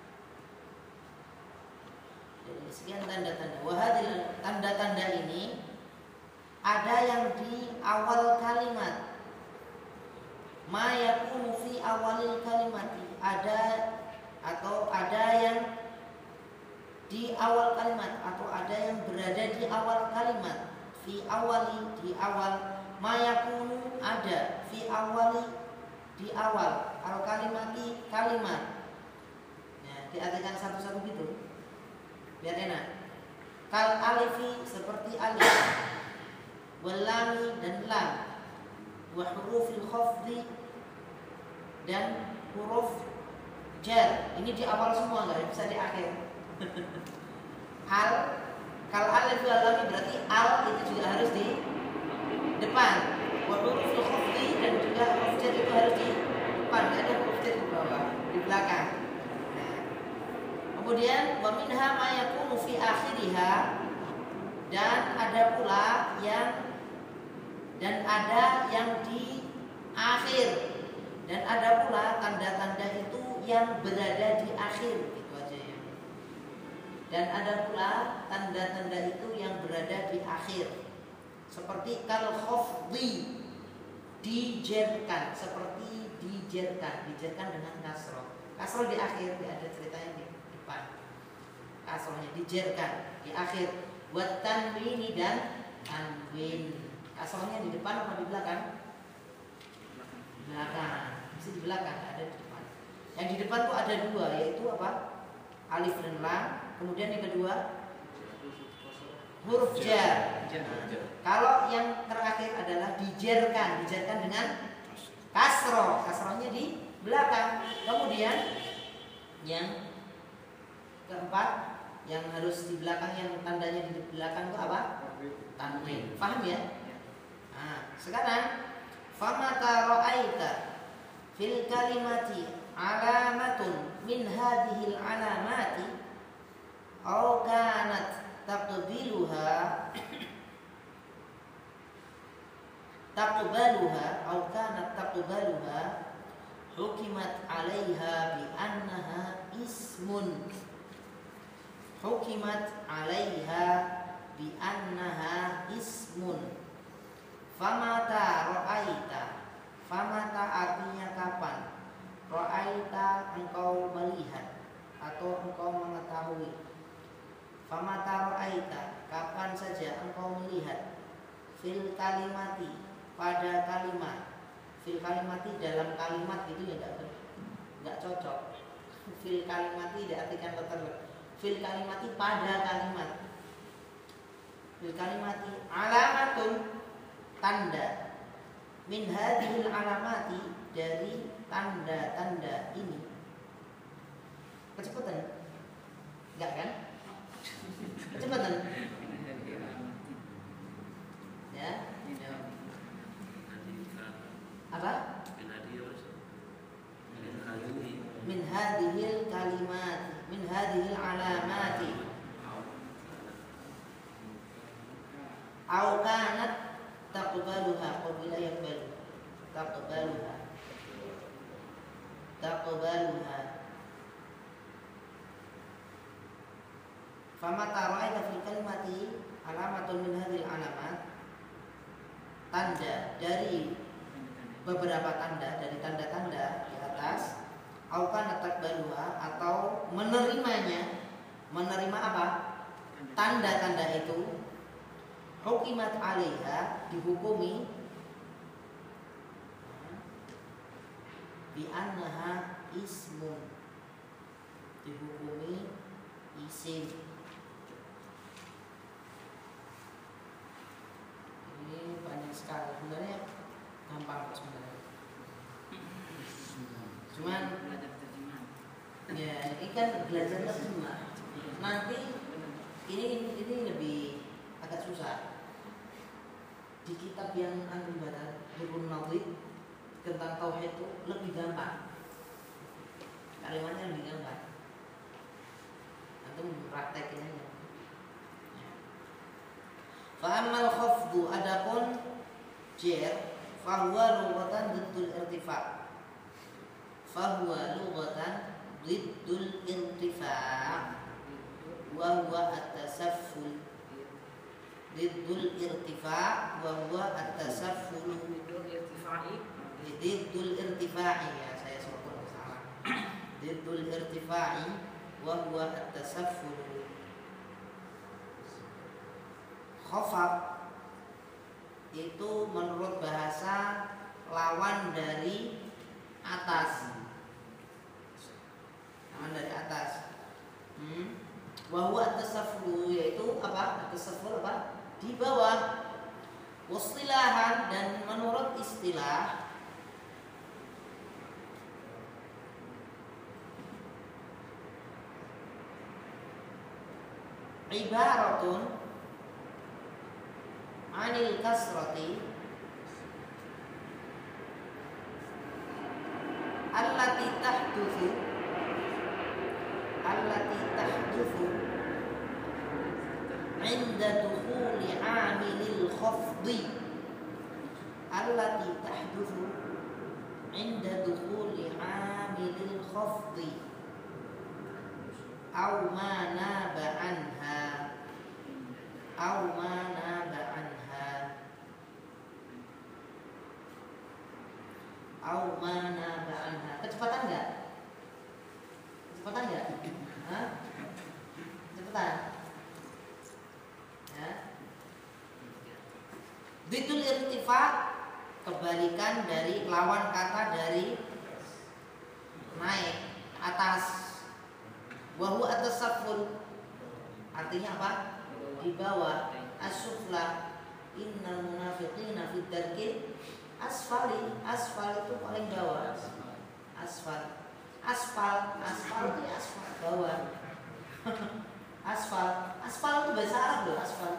wahadil tanda-tanda ini ada yang di awal kalimat. Ma yakunu fi awalil kalimati, ada yang di awal kalimat, atau ada yang berada di awal kalimat. Fi awali, di awal. Ma yakunu, ada. Fi awali, di awal. Al kalimati, kalimat. Ya, diartikan satu-satu gitu biar enak. Kal alifi, seperti alif. Wal lami, dan lam. Wa hurufil khafdi, dan huruf jar. Ini di awal semua, nggak bisa di akhir. Kalau alif wal lam berarti al itu juga harus di depan. Wa hurufil khafdi, dan juga huruf jar itu harus di depan, nggak ada huruf jar di bawah, di belakang. Nah, kemudian wa minha ma yakunu fi akhiriha, dan ada pula yang di akhir, dan ada pula tanda-tanda itu yang berada di akhir, gitu aja ya. Dan ada pula tanda-tanda itu yang berada di akhir, seperti kal khafdi, dijerkan, seperti dijerkan dengan kasroh. Kasroh di akhir, ada ceritanya di depan. Kasrohnya dijerkan di akhir. Wa tanwini, dan tanwin. Kasrohnya di depan apa di belakang? Belakang. Bisa di belakang, ada di depan. Yang di depan tuh ada 2, yaitu apa? Alif dan lam. Kemudian yang kedua huruf jar. Kalau yang terakhir adalah dijerkan dengan kasroh. Kasrohnya di belakang. Kemudian yang keempat, yang harus di belakang, yang tandanya di belakang itu apa? Tanwin. Paham ya? Nah, sekarang famata ra'aita fil kalimati alamatun min hadhil alamati aw kanat taqbaluha hukimat 'alaiha bi annaha ismun. hukimat 'alaiha bi annaha ismun. Famata ra'aita, famata artinya kapan, ra'aita engkau melihat atau engkau mengetahui. Famata ra'aita, kapan saja engkau melihat, fil kalimati, pada kalimat. Fil kalimati, dalam kalimat itu ya enggak cocok. Fil kalimati diartikan letter. Fil kalimati, pada kalimat. Fil kalimati alamatun, tanda. Min hadhil alamati, dari tanda-tanda ini. Kecepatan? Enggak kan? Kecepatan? Ya. Apa? Min hadhil kalimat, min hadhil alamati. Au kanat taqbaluha qabila yaqbalu. Taqbaluha, taqbaluha. Famata ra'aita fil kalimati alamatun min hadhil alamat, tanda dari beberapa tanda, dari tanda-tanda di atas. Au kanat taqbaluha, atau menerimanya. Menerima apa? Tanda-tanda itu. Hukimat 'alaiha, dihukumi, bi annaha ismun, dihukumi isim. Ini banyak sekali, sebenarnya gampang kok sebenarnya. Cuman ya ini kan belajar terjemah. Nanti ini lebih agak susah. Di kitab yang antum baca Rukun Nadhir tentang tauhid itu lebih gampang. Kalimatnya lebih gampang. Antum praktekin aja. Fa ammal khafdu, adapun jar, fa huwa lughatan diddul irtifa'. Fa huwa lughatan diddul irtifa'. Wa huwa at-tasafful. Diddul irtifa' wa huwa at-tasafful. Diddul irtifa'i, ya saya sebut salah. Diddul irtifa'i wa huwa at-tasafful. Khafad itu menurut bahasa lawan dari atas. Lawan dari atas. Wa huwa at-tasafful, yaitu apa? At-tasafful apa? Di bawah. Wastilahan, dan menurut istilah ibaratun anil kasrati allati tahdutsu inda dukhuli amilil khafdi, allati tahdutsu inda dukhuli amilil khafdi au ma naba anha, au ma naba anha, au ma naba anha. Kecepatan enggak? Kecepatan enggak? Hah? Kecepatan? Ya. Diddul irtifa', kebalikan dari, lawan kata dari naik, atas. Wa huwa at-tasafful, artinya apa? Di bawah. As-sufla, innal munafiqina fid darkil asfali. Asfal itu paling bawah. Asfal. Aspal, aspal itu aspal bawah. Aspal, aspal itu bahasa Arab loh, aspal.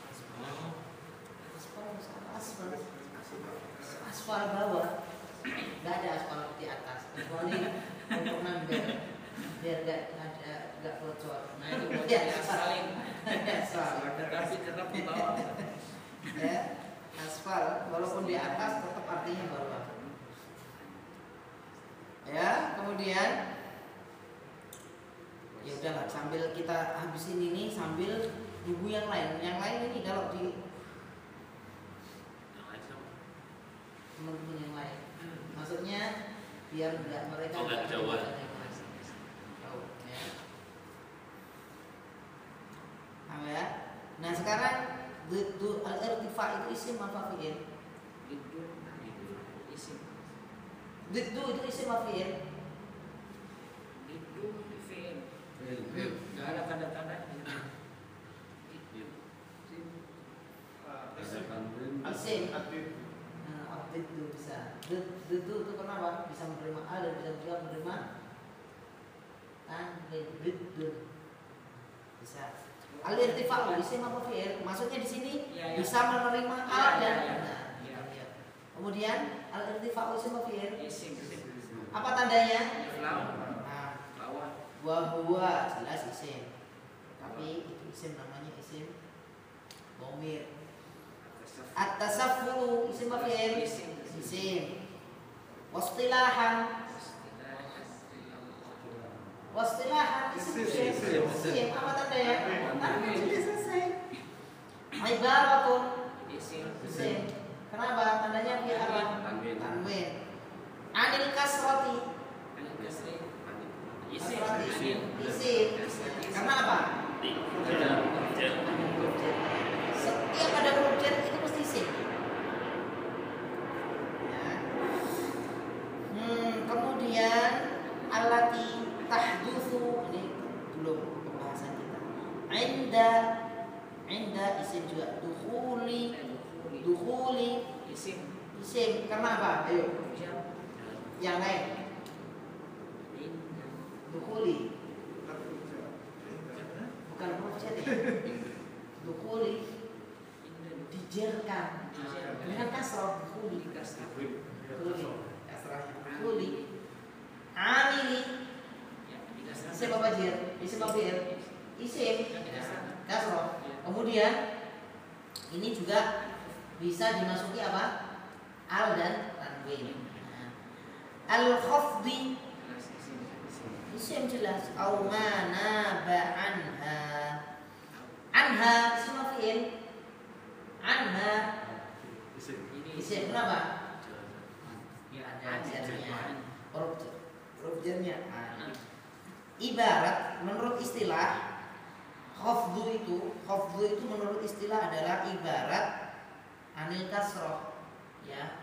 Aspal, aspal bawah. Gak ada aspal di atas. Kecuali untuk nambel, biar gak bocor. Nah itu buat aspal. Aspal. Tetap di bawah. Ya, aspal walaupun di atas tetap artinya bawah. Ya, kemudian Ya udahlah, sambil kita habisin ini sambil nunggu yang lain. Yang lain ini kalau di teman-teman yang lain. Maksudnya biar enggak mereka enggak Jawa. Tahu ya. Ya. Nah, sekarang du al-irtifa itu isim apa fi'il? Isim. Du itu isim apa fi'il? Itu fi'il. Enggak ada tanda-tanda. Isim. Nah, update itu bisa. Du itu kenapa? Bisa menerima al dan bisa juga menerima du. Bisa. Al-irtifa isim apa fi'il? Maksudnya di sini Ya. bisa menerima al dan Ya. kemudian al-irtifa isim apa fi'il? Isim. Apa tandanya? Lawan. Nah, Lawan. huwa jelas isim. Tapi itu isim namanya isim dhamir. At-tasaffulu isim apa fi'il? Isim. Wastilahan isim apa tandanya? Sudah selesai. Ibaratun isim. Kenapa? Tandanya fi'il apa? Tanwin. Anil kasrati isim. Karena apa? Setiap ada huruf jar itu mesti isim. Ya. Kemudian allati tahdutsu, ini belum pembahasan kita. Inda isim juga. Dukhuli isim. Karena apa? Ayo. Yang lain. Dukhuli. Bukan huruf jar ya. Dukhuli dijerkan dengan kasrah. Dukhuli kasrahnya. Dukhuli amili isim apa jar? Isim apa fi'il? Isim kasrah. Kemudian ini juga bisa dimasuki apa? Al dan tanwin. Al-khafdi isim jelas. Au manaba anha isim apa fi'il? Anha isim. Kenapa? Ada jarnya. Huruf jarnya. Ibarat menurut istilah khafdu itu menurut istilah adalah ibarat anil kasroh, ya.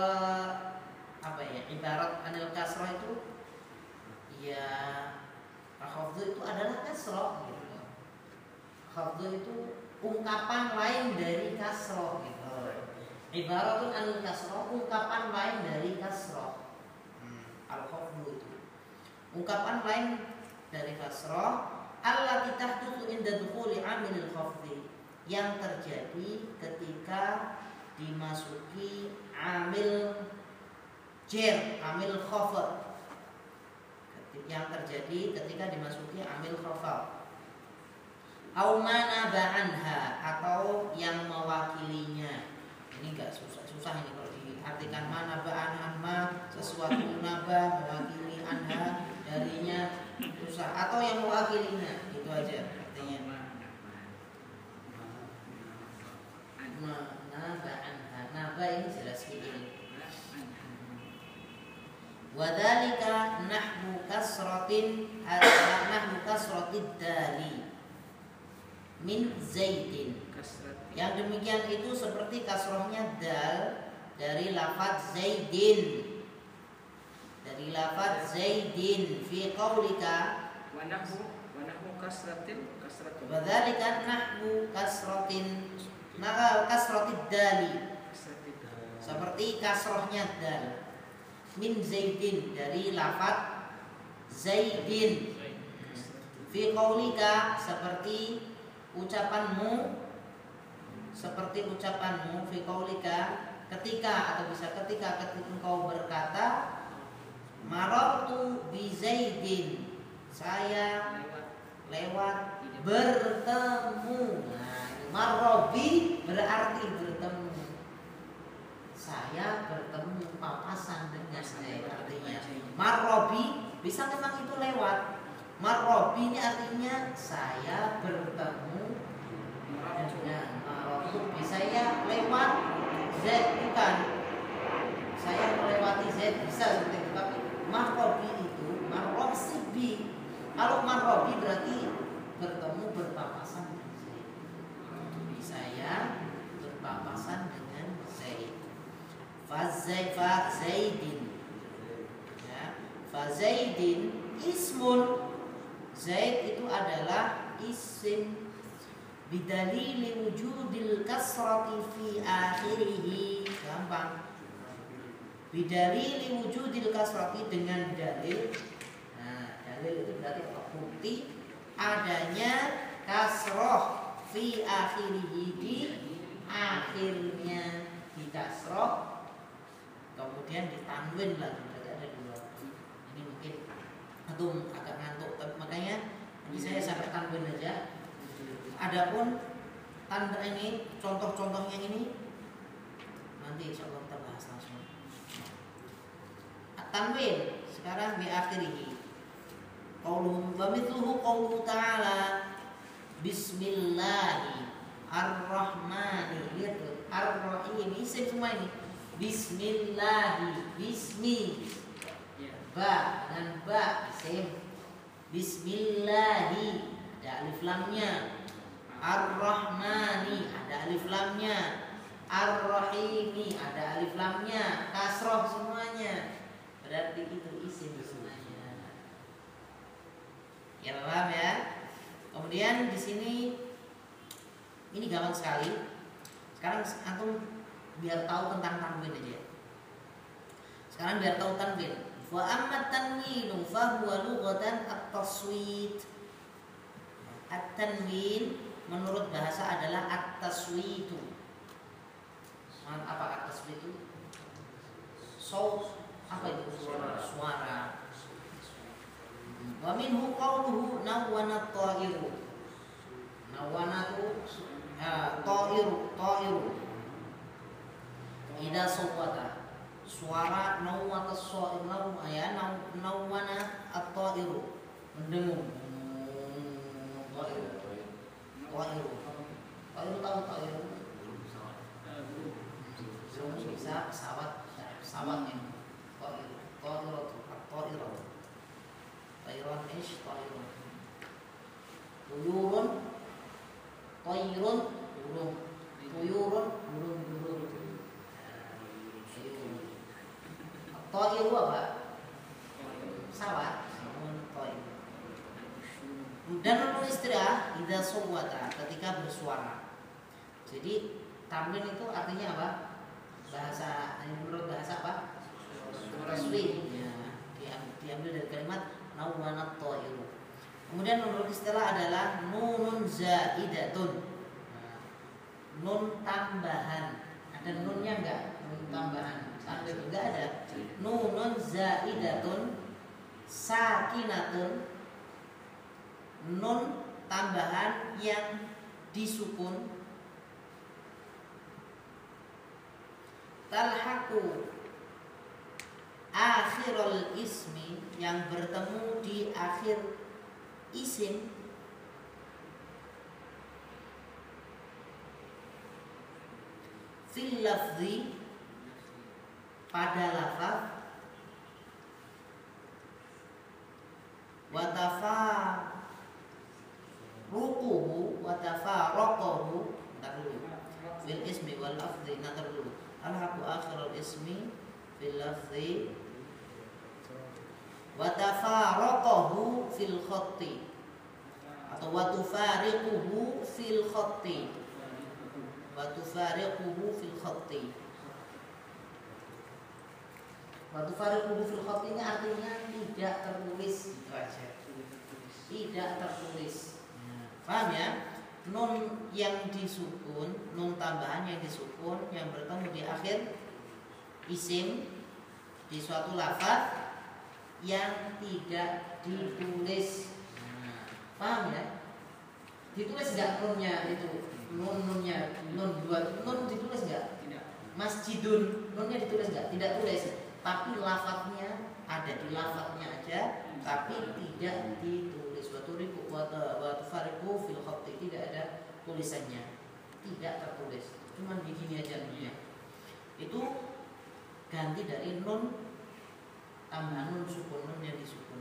Ibarat anil kasroh itu ya, khafdu itu adalah kasroh gitu. Khafdu itu ungkapan lain dari kasroh gitu. Ibaratun anil kasroh, ungkapan lain dari kasroh. Al-khafdu itu ungkapan lain dari kasroh. Allati tahdutsu inda dukhuli amilil khafdi, yang terjadi ketika dimasuki amil jar, amil khafd, yang terjadi ketika dimasuki amil khafd. Au manaba anha, atau yang mewakilinya. Ini enggak susah ini kalau diartikan manaba anha, sesuatu naba mewakili anha darinya, susah. Atau yang mewakilinya, itu aja artinya. Naba anha, naba ini jelas fi'il. Wadzalika nahwu kasratid dali min zaidin. Yang demikian itu seperti kasrohnya dal dari lafaz zaidin. Dari lafaz zaidin fi qaulika wa nahwu kasratun. Wadzalika nahwu kasratid dali, seperti kasrohnya dal min zaidin dari lafaz zaidin fi qaulika, seperti ucapanmu fi qaulika, ketika, atau bisa ketika engkau berkata marartu bi zaidin, saya lewat bertemu. Nah, marrobi berarti bertemu. Saya bertemu papasan dengan Zaid, artinya marrobi bisa memang itu lewat. Marrobi ini artinya saya bertemu dengan Marrobi. Saya lewat Z, bukan saya melewati Z, bisa seperti itu. Tapi Marrobi itu Marrobi. Kalau Marrobi berarti bertemu berpapasan dengan Zaid. Saya berpapasan dengan Zaid. Fazaidin. Ya, Fazaidin ismun. Zaid itu adalah isim bidalili wujudil kasrati fi akhirih. Gampang. Bidalili wujudil kasrati, dengan dalil. Nah, dalil itu berarti bukti adanya kasroh fi akhirih, di akhirnya di kasroh, kemudian ditanwin lagi. Berarti ada dua. Ini mungkin antum agak ngantuk, makanya nanti saya sampai tanwin aja. Adapun tanda ini, contoh-contohnya ini nanti insya Allah kita bahas langsung. Tanwin sekarang bi akhirih. Qauluhu wa mithluhu qauluhu ta'ala bismillahi ar-rahmani. Lihat tuh, ar-rahim isim semua ini. Bismillahi, bismi. Ba dan ba isim. Bismillahi ada alif lamnya. Ar-rahmani ada alif lamnya. Ar-rahimi ada alif lamnya. Kasroh semuanya. Berarti itu isim semuanya. Ya paham ya? Kemudian di sini ini gampang sekali. Sekarang antum biar tahu tentang tanwin aja. Sekarang biar tahu tanwin. Wa amma tanwinu fa huwa lughatan at-taswit. At-tanwin menurut bahasa adalah at-taswitu. Apa at-taswitu? Apa itu? Suara. Wa minhu qawluhu nawwana at-ta'iru. Nawwana itu ta'iru. Idza sawwata. Suara nawwata as-sa'ir, nawwana at-ta'iru. Mendengung. Ta'iru. Ta'iru tahu ta'iru? Bisa pesawat ini. Ta'iran ish ta'iran. Tuyurun burung. Tuyurun burung. Ta'iru apa? Pesawat. Dan menurut istilah idza sawwata, ketika bersuara. Jadi tanwin itu artinya apa? Bahasa menurut bahasa apa? Taswif. Ya, diambil dari kalimat nawwana at-ta'iru. Kemudian menurut istilah adalah nunun zaidatun. Nun tambahan. Ada nunnya enggak? Nun tambahan. Sampai enggak ada. Nunun zaidatun sakinatun. Nun tambahan yang disukun. Talhaqu akhirul ismi, yang bertemu di akhir isim. Fil lafzi, pada lafaz. Wa tafaruquhu wa tafaraqahu. Fil ismi wal lafzi. Alhaqu akhirul ismi fil lafzi wa tafaraqahu fil khatti, atau wa tufariquhu fil khatti. Wa tufariquhu fil khatti. Wa tufariquhu fil khatti ini artinya tidak tertulis. Tidak tertulis. Paham ya? Nun yang disukun, nun tambahan yang disukun, yang bertemu di akhir isim di suatu lafaz yang tidak ditulis. Paham ya? Ditulis nggak nunnya itu? Nunnya, nun ditulis nggak? Tidak. Masjidun, nunnya ditulis nggak? Tidak tulis. Tapi lafaznya ada, di lafaznya aja, tapi tidak ditulis. ditulis. Wa tufariqu fil khatti, tidak ada tulisannya, tidak tertulis, cuman begini aja namanya. Itu ganti dari nun tambah nun sukun, nun yang disukun.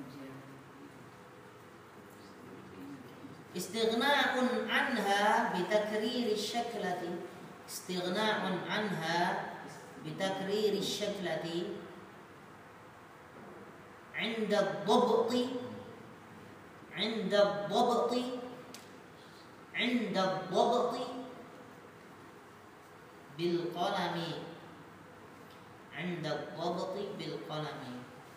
Istighna'un anha bitakriri syaklati, istighna'un anha bitakriri syaklati 'inda ad-dhabti 'inda ad-dhabti 'inda ad-dhabti bil qalami 'inda ad-dhabti bil qalami.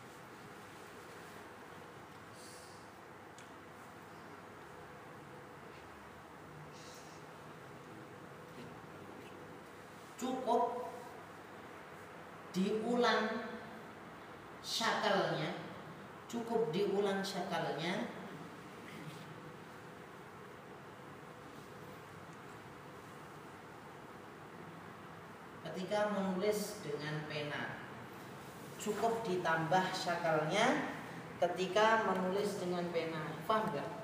Cukup diulang syakalnya, cukup diulang syakalnya ketika menulis dengan pena. Cukup ditambah syakalnya ketika menulis dengan pena. Paham gak?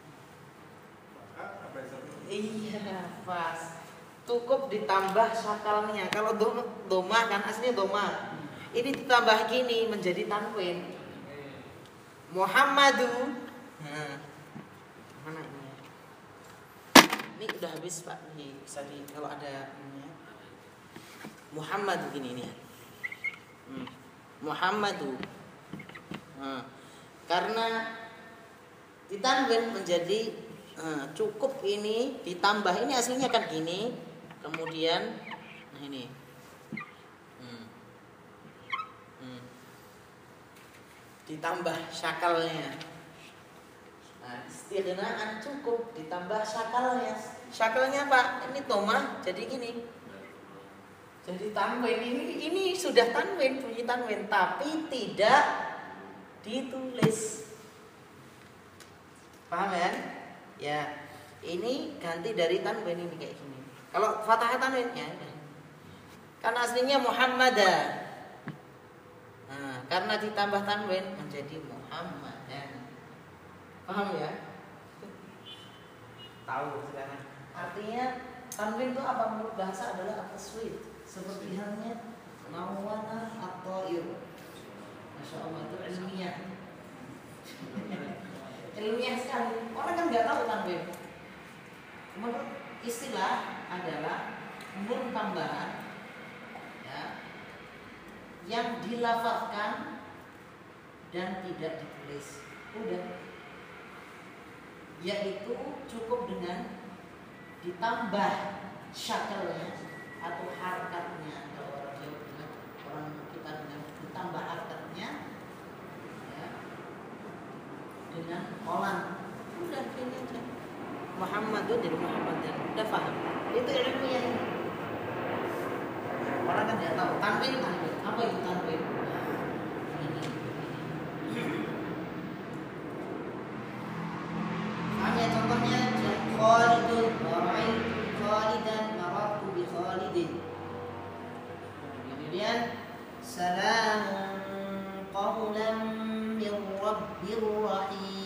Iya, pas. Cukup ditambah syakalnya. Kalau doma kan aslinya doma. Ini ditambah gini menjadi tanwin. Muhammadu. Nah, mana ini? Ini udah habis Pak. Nih, bisa kalau ada ini ya. Muhammad begini nih. Muhammadu. Nah, karena ditanwin menjadi cukup ini ditambah, ini aslinya kan gini. Kemudian nah ini ditambah syakalnya. Nah, istighna'an cukup ditambah syakalnya. Syakalnya Pak, ini tomah jadi gini. Jadi tanwin, ini sudah tanwin, bunyi tanwin, tapi tidak ditulis. Paham kan? Ya, ini ganti dari tanwin ini kayak gini. Kalau fathah tanwin ya, karena aslinya Muhammadah. Nah, karena ditambah tanwin menjadi Muhammadan. Paham ya? Tahu sekarang. Artinya tanwin itu apa menurut bahasa adalah at-taswid. Seperti halnya nawana at-thair. Masya Allah, itu ilmiah. Ilmiah sekali. Orang kan nggak tahu tanwin. Menurut istilah adalah nun tambahan ya, yang dilafazkan dan tidak ditulis. Udah. Yaitu cukup dengan ditambah syakalnya atau harakatnya, atau orang Jawa bilang, orang kita dengan ditambah harakatnya ya, dengan kolam. Udah ini aja. Muhammad itu jadi Muhammadan. Udah paham? Itu ilmunya. Orang kan tidak tahu tanwin. Apa itu tanwin? Ini. Hanya contohnya Khalidun, Khalidan, maratu bi Khalidin. Kemudian salamun qawlan min rabbir rahim.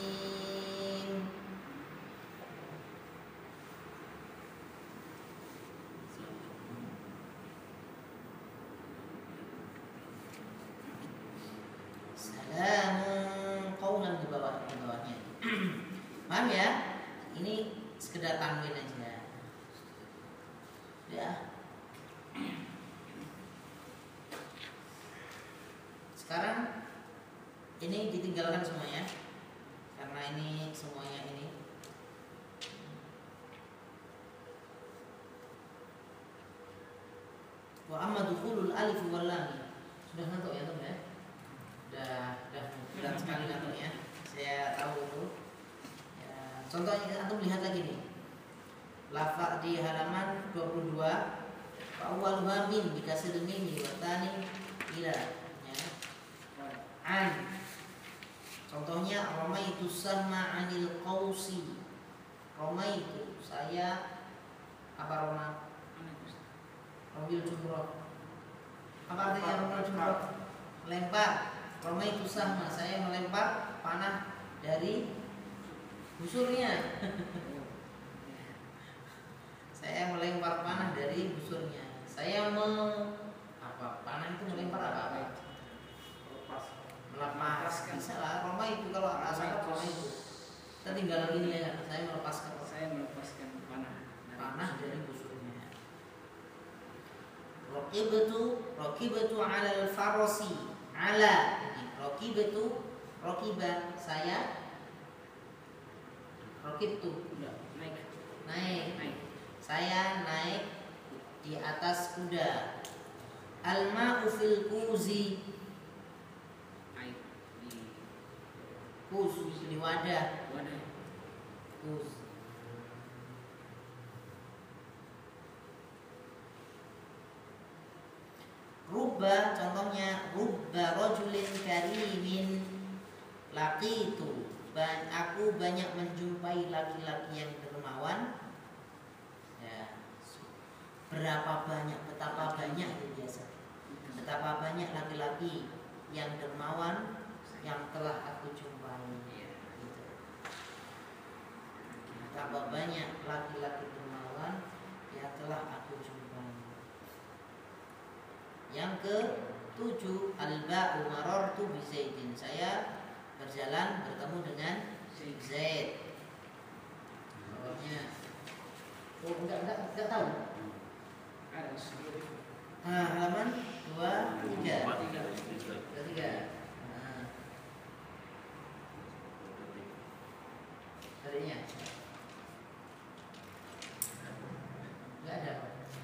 Qaulan di bawahnya. Paham ya? Ini sekedar tanwin aja. Ya. Sekarang ini ditinggalkan semuanya. Karena ini semuanya ini. Wa amma dukhulul alif wal lam. Sudah ngantuk ya, Tom ya? Udah berat sekali ngantuknya. Saya tahu itu. Ya, contohnya antum lihat lagi nih. Lafaz di halaman 22. Awwaluha min bikasril mim wa tsani ila ya. An. Contohnya ramaitu sama anil qausi. Ramaitu saya apa roma? Romil jumroh. Apa artinya romil jumroh? Lempar. Ramaitu sama saya melempar panah dari busurnya. Saya melempar panah dari busurnya. Saya panah itu melempar apa? Melepas. Bisa lah, Roma itu kalau asal Roma itu. Kita tinggal ini ya, saya melepaskan panah dari busurnya. Raqibatu 'ala al-farasi. Raqibah saya. Raqibtu naik. Saya naik di atas kuda. Al-ma'u fil kuzi. Kuz di wadah. Kuz. Rubba contohnya rubba rajulin karimin laqitu. Aku banyak menjumpai laki-laki yang dermawan. Ya. Betapa banyak itu biasa. Betapa banyak laki-laki yang dermawan yang telah aku jumpai. Gitu. Betapa banyak laki-laki dermawan yang telah aku jumpai. Yang ke-7 al-ba'u marartu bi Zaidin. Saya berjalan bertemu dengan Zaid. Bawahnya. Oh, enggak tahu. Halaman 23. Tadinya. Enggak ada.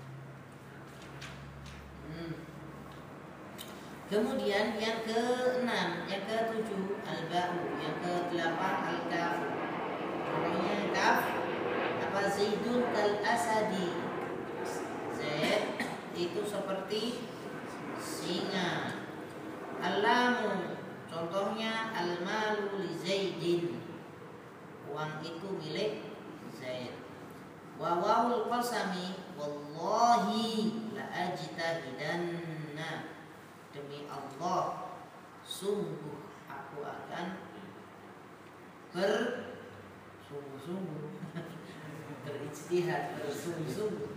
Kemudian yang ke-6, yang ke-7 al-ba'u, yang ke-8 al-kaf. Contohnya kaf apa Zaidun kal asadi. Zaid itu seperti singa. Al-lamu contohnya al-malu li Zaidin. Uang itu milik Zaid. Wa wawul qasami wallahi la ajtahidanna. Demi Allah, sungguh aku akan bersungguh-sungguh, berijtihad, bersungguh-sungguh,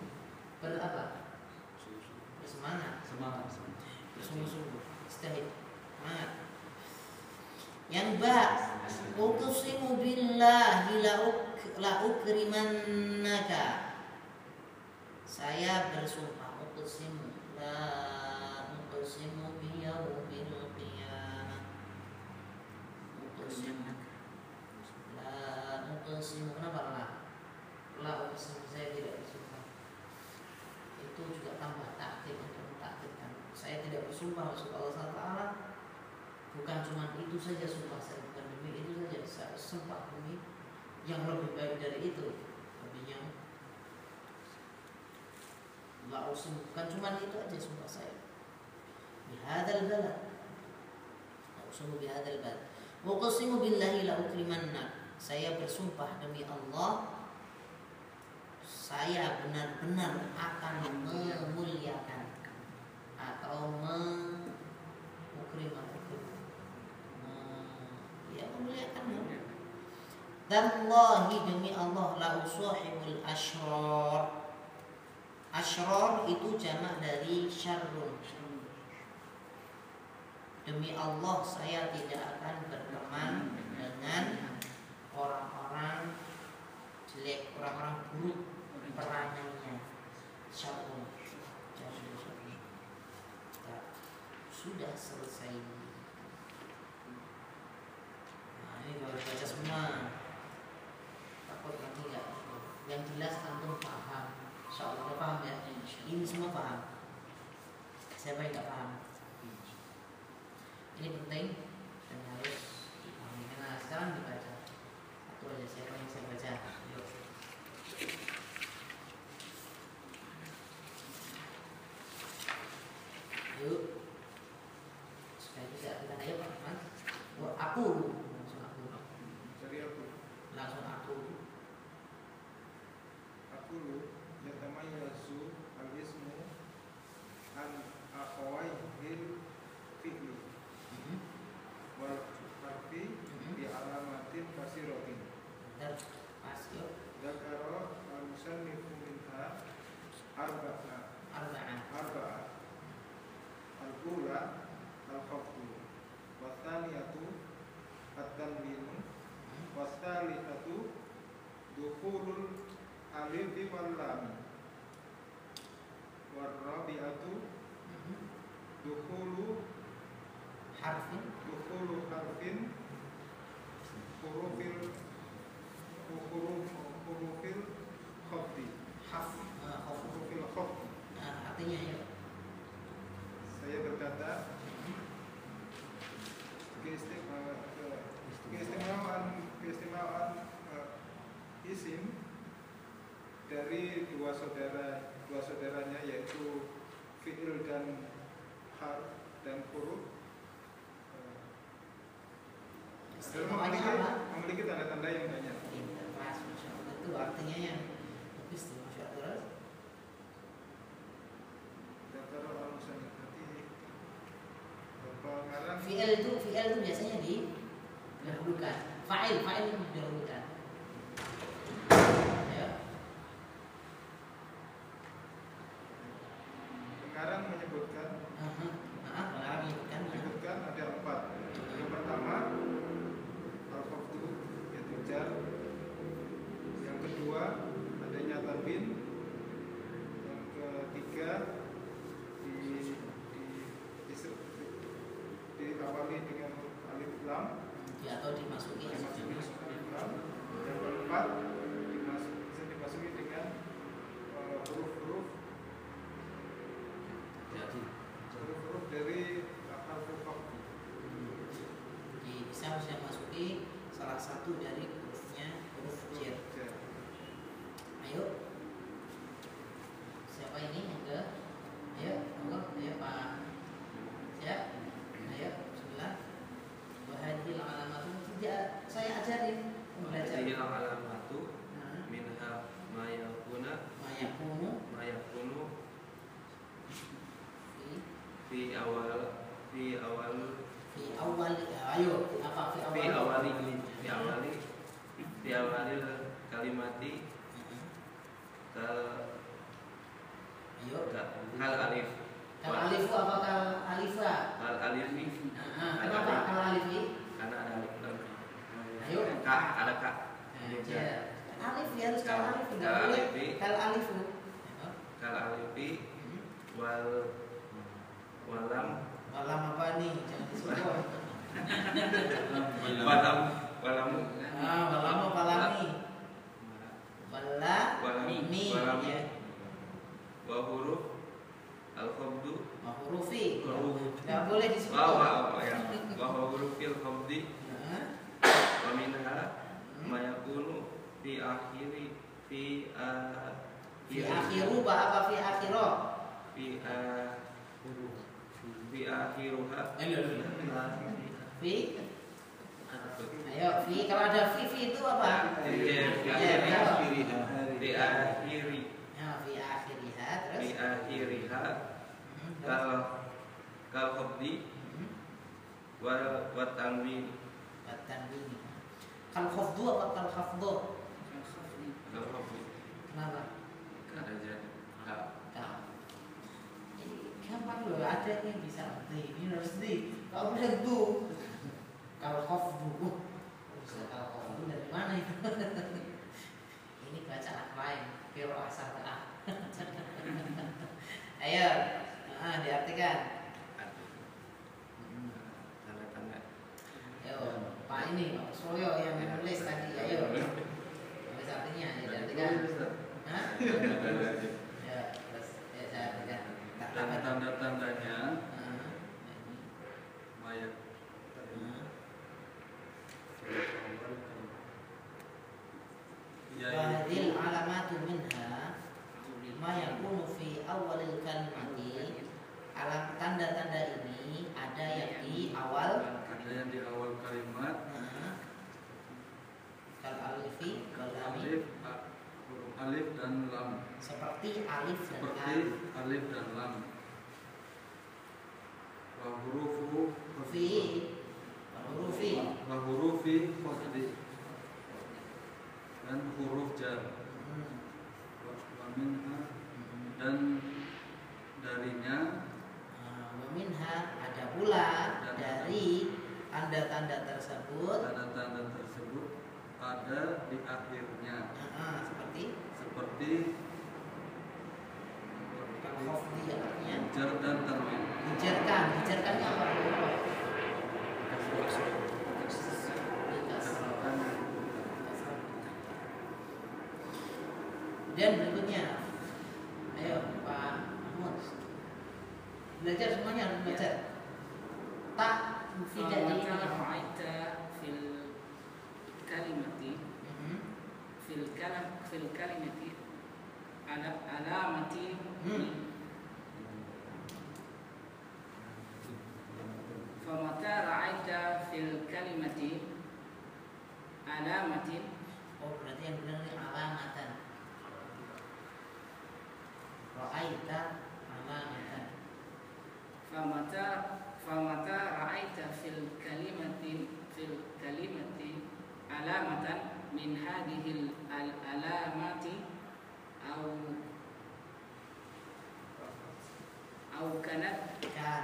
bersemangat, bersungguh-sungguh, ijtihad, semangat. Yang uqsimu billahi la ukrimannaka. Saya bersumpah, uqsimu biyaumil qiyamah. Uqsimu kenapa la uqsimu saya tidak bersumpah. Itu juga tambah takkid untuk mentakdirkan. Saya tidak bersumpah maksud Allah SWT. Bukan cuma itu saja sumpah saya, bukan demi itu saja. Saya sumpah demi yang lebih baik dari itu. Artinya la uqsimu bukan cuma itu aja sumpah saya. Bihadzal balad. Uqsimu bihadzal balad. Wa uqsimu billahi la ukrimannak. Saya bersumpah demi Allah, saya benar-benar akan memuliakan atau memuliakanmu. Dan Allahi demi Allah la usahibul asyrar. Asyrar itu jamak dari syarrun. Demi Allah saya tidak akan berteman dengan orang-orang jelek, orang-orang buruk perangannya. Syarrun. Sudah selesai. Nah, ini kalau baca semua takut nanti enggak. Yang jelas antum paham. Insyaallah udah paham ya. Ini semua paham. Siapa yang enggak paham? Ini penting dan harus dipahami. Karena sekarang dibaca. Satu aja siapa yang saya baca. Yuk. Yuk. Supaya bisa kita ayo Pak Mas. Aku langsung aku. Langsung aku. Aku yatamayyazu al-ismu an akhawayhil fi'li wal harfi bi alamatin Pas yuk. Dzakara al-musannifu minha arba'a. Al-ula al-khafdu wa tsaniyatu at-tanwinu wa tsalitsatu dukhulul alif wal lam wa rabi'atu dukhulu harfin hurufil khafdi. Hurufil khafdi. Artinya ya. Saya berkata keistimewaan isim dari dua saudaranya yaitu fi'il dan harf dan huruf memiliki tanda-tanda yang banyak. Pas, itu artinya yang habis tuh, Masya Allah. Fi'il itu biasanya didahulukan. Fa'il itu didahulukan. Ya. Pengarang menyebutkan ada 4. Yang pertama al-khafdu yaitu jar. Yang kedua adanya tanwin. Yang ketiga diawali dengan alif lam Atau dimasuki alif lam. Yang keempat bisa dimasuki dengan huruf-huruf dari al-khafdu. Bisa masuki salah satu dari hurufnya, huruf jar. Ayo, siapa ini yang ke? Ayo, ayo Pak. Siap? Ayo, bismillah. Wahadil alamatu tidak saya ajarin belajar. Hadhil alamatu minha ma yakunu fi awal ayo apa fi awali kalimati kal alif. Kal alifu apa kal alifa? Kal alifi. Kenapa kal alifi? Karena ada alif lam. Ayo. Ada kak. Alif ya harus kal alif, enggak boleh kal alifu. Kal alifi walam apa nih? Jangan disebut. walamu Walamu palami. Walami ya. Wa huruf al-khafdu Hurufi. Enggak boleh disebut. Ya. Wa hurufil khafdi wa minha ma yakunu fi akhiru apa fi akhiro? Fi akhiruha. Fi. Ayo fi, kalau ada fi itu apa? Fi akhiri. Ya, fi akhiriha terus. Fi akhiriha kal khafdi wa tanwin. Kal khafdu apa kal khafdu? Kal khafdi. Kenapa? Ada jadi. Gampang loh, ada yang bisa ini harus kalau udah tuh kalau khafdu bisa kalau khafdu dari mana itu? Ini bacaan lain kiro asal ayo diartikan. Tanda-tanda. Ayo Pak ini Pak Suryo yang menulis tadi, ayo tulis artinya ya diartikan. Hah? Ya terus ya saya artikan. Dan tanda-tandanya mayat Wahadil alamatu minha ma yakunu fi awalil kalimati. Alam tanda-tanda ini ada yang di awal kalimat. Kal alifi wal lam. Alif dan lam. Seperti alif dan lam. Wa hurufi Hurufi khafdi. dan huruf jar. Wa minha dan darinya. Wa minha ada pula dari tanda-tanda tersebut. Tanda-tanda tersebut ada di akhirnya. Seperti khafdi artinya jar dan tanwin. Dijarkannya apa? Dan berikutnya, ayo Pak Mahmud, belajar semuanya harus belajar. Tak tidak di ra'aita fil kalimati fil kalimati alamati famata ra'aita fil kalimati alamatin. Oh, berarti yang benar ini alamatan. Ra'aita alamatan. famata ra'aita fil kalimati alamatan min hadhil alamati au kanat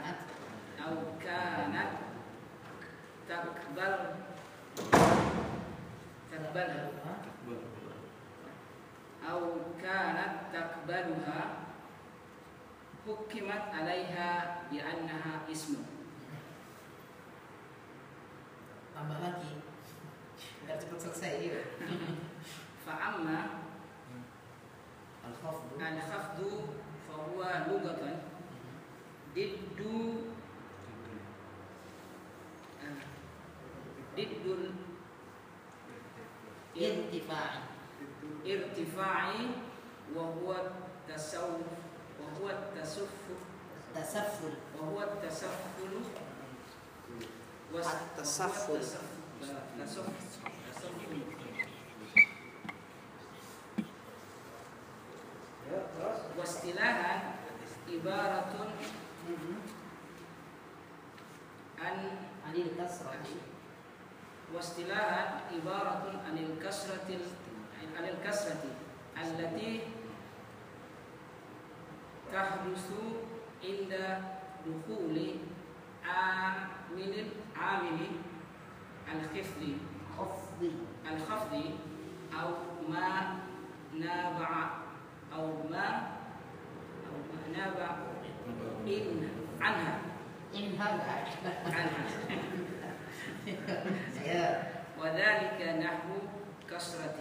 takbaluha hukimat alaiha bi annaha ismu. Tambah lagi biar cepat selesai ya. Fa'amma al-khafdu fahuwa lugatan diddul irtifa'i wa huwa tasafful wastilahan ibaratun anil kasrati allati tahdusu inda dukhuli amili al-khafdi au ma naba'a wadhalika nahwu kasrati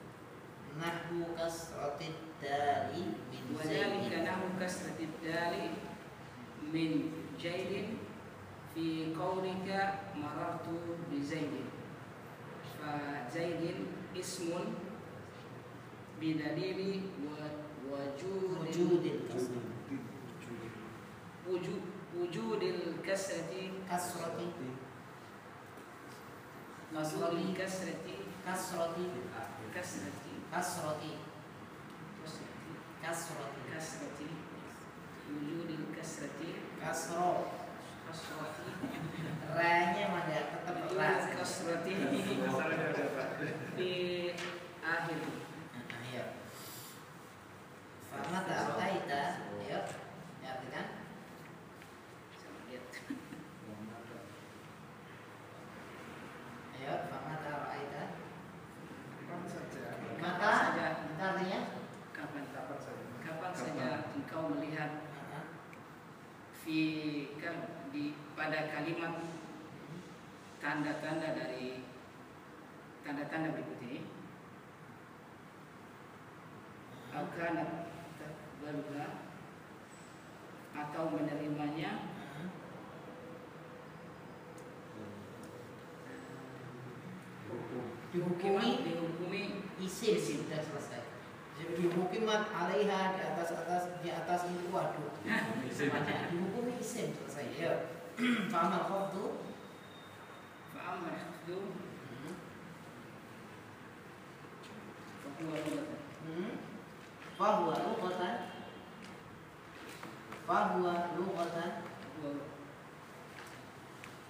dali min jailin fi qawlika marartu bi zaidin fa zaidin ismun bidalili wujudil kasrati wujudil kasrati ra-nya mana tetap ra kasrati di akhir. Ayo. Fama ta'aita, ayo. Ya, artikan. Ayo, fama ta'aita. Maka artinya kapan saja engkau melihat pada kalimat tanda-tanda dari tanda-tanda berikut ini akanat takbaluha atau menerimanya dihukumi isim sudah selesai. Jadi dihukumat alaiha di atas itu waduh. Dihukumi isim selesai. Ya. Fa'amal khafdu fahuwa lughatan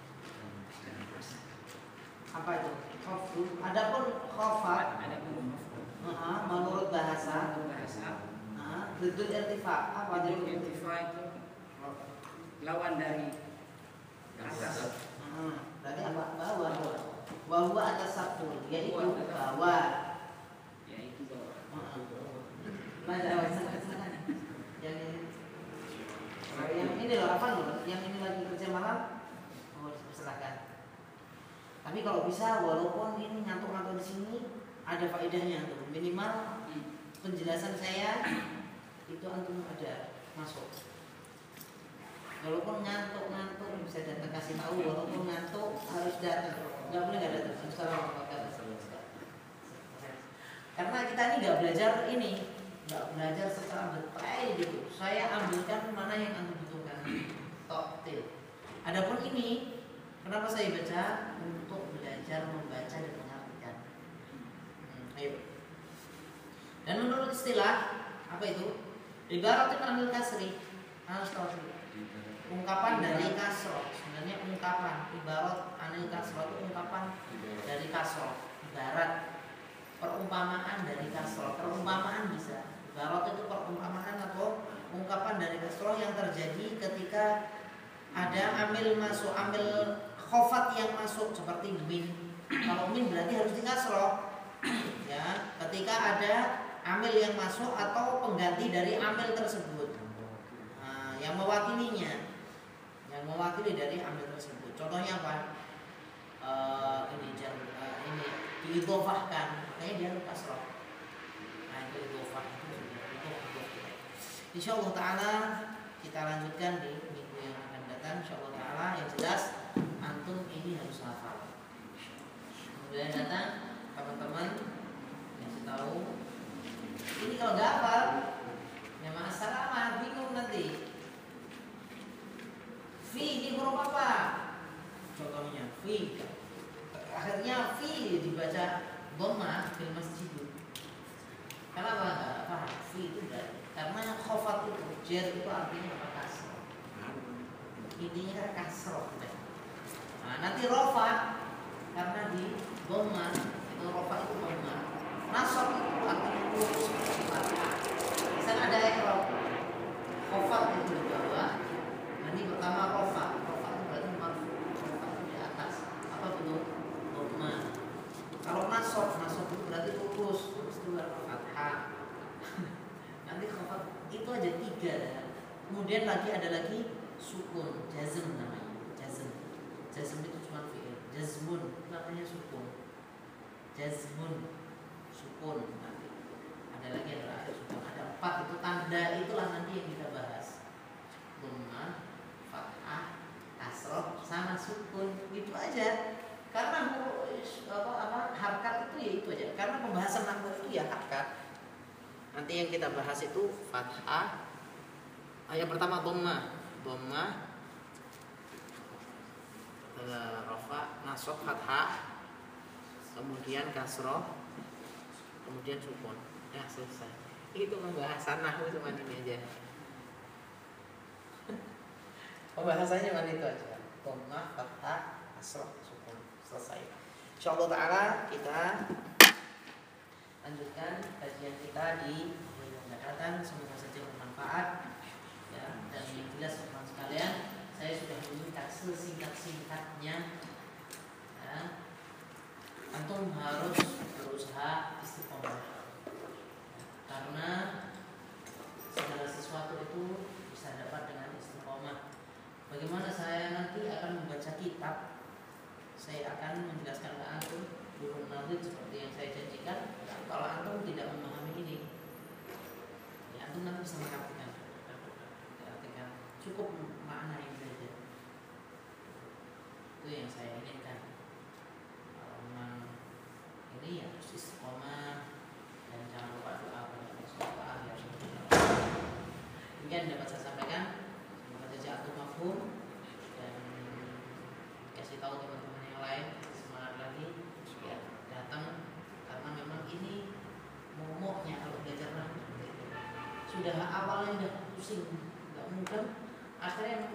apa itu? Khafdu. Adapun khafat menurut bahasa. Dudul irtifa apa Dudul jadi? irtifa itu lawan dari atas. Berarti apa? Bawah. Bahwa atas sabun, yaitu bawah. Yaitu bawah. Yang ini loh apa loh? Yang ini lagi kerja malam, silakan. Tapi kalau bisa, walaupun ini ngantuk-ngantuk di sini, ada faedahnya tuh. Minimal penjelasan saya itu antum ada masuk. Walaupun ngantuk bisa datang kasih tahu. Walaupun ngantuk harus datang. Nggak boleh nggak datang. Karena kita ini nggak belajar ini, nggak belajar secara detail gitu. Saya ambilkan mana yang antum butuhkan. Toktil. Adapun ini, kenapa saya baca? Untuk belajar membaca dan mengartikan. Ayo. Dan menurut istilah apa itu? Ibaratun anil kasri, harus tahu dulu. Ungkapan dari kasroh, sebenarnya ungkapan ibarat anil kasroh itu ungkapan dari kasroh. Ibarat perumpamaan dari kasroh. Perumpamaan bisa. Ibarat itu perumpamaan atau ungkapan dari kasroh yang terjadi ketika ada amil masuk, amil khofat yang masuk seperti min. Kalau min berarti harus dikasroh. Ya, ketika ada amil yang masuk atau pengganti dari amil tersebut, yang mewakili dari amil tersebut. Contohnya apa? Ini diidhofahkan, makanya dia harus kasroh. Nah itu idhofah itu. Insyaallah taala kita lanjutkan di minggu yang akan datang. Insyaallah taala yang jelas antum ini harus hafal. Kemudian datang teman-teman yang tahu. Ini kalau nggak hafal, ya masalah bingung nanti. Fi ini huruf apa? Contohnya fi. Akhirnya fi dibaca dhammah fil masjid. Kenapa nggak paham? Fi itu dari karena khofat itu jar itu artinya apa? Kasroh. Intinya kasroh. Nah, nanti rofa karena di dhammah itu rofa itu dhammah. Nasab itu artinya lurus. Misalnya ada i'rab khofat itu di bawah. Nanti pertama rofa itu berarti marfu. Rofa itu di atas. Apa bentuk? Dhammah. Kalau nasab itu berarti lurus. Terus itu fathah. Nanti khofat itu aja 3. Kemudian ada lagi sukun, jazm namanya. Jazm itu cuma fi'il. Jazmun namanya sukun. Jazmun sukun nanti. Ada lagi yang terakhir sukun. Ada 4 itu tanda itulah nanti yang kita bahas. Dhammah, fathah, kasroh sama sukun. Gitu aja. Karena harkat itu ya itu aja. Karena pembahasan nahwu itu ya harkat. Nanti yang kita bahas itu fathah. Yang pertama dhammah, rafa, nasab, fathah, kemudian kasroh, kemudian sukun. Ya selesai. Itu pembahasan nahwu cuma ini aja. Pembahasannya cuma itu aja. Dhammah, fathah, kasroh, sukun. Selesai. Insyaallah taala kita lanjutkan kajian kita di minggu mendatang. Semoga saja bermanfaat. Ya, dan yang jelas teman sekalian, saya sudah meminta sesingkat-singkatnya. Ya, antum harus berusaha istiqomah. Karena segala sesuatu itu bisa dapat dengan istiqomah. Bagaimana saya nanti akan membaca kitab, saya akan menjelaskan ke antum burun nadhir seperti yang saya janjikan. Kalau antum tidak memahami ini, ya antum nanti bisa mengartikan. Cukup makna yang saja. Itu yang saya inginkan. Kalau memang ini ya harus istiqomah dan jangan lupa doa pada Allah Subhanahu wa taala. Demikian dapat saya sampaikan. Semoga saja antum mafhum dan kasih tahu teman-teman yang lain semangat lagi ya datang, karena memang ini momoknya kalau belajar nahwu sudah awalnya udah pusing, nggak mudah, akhirnya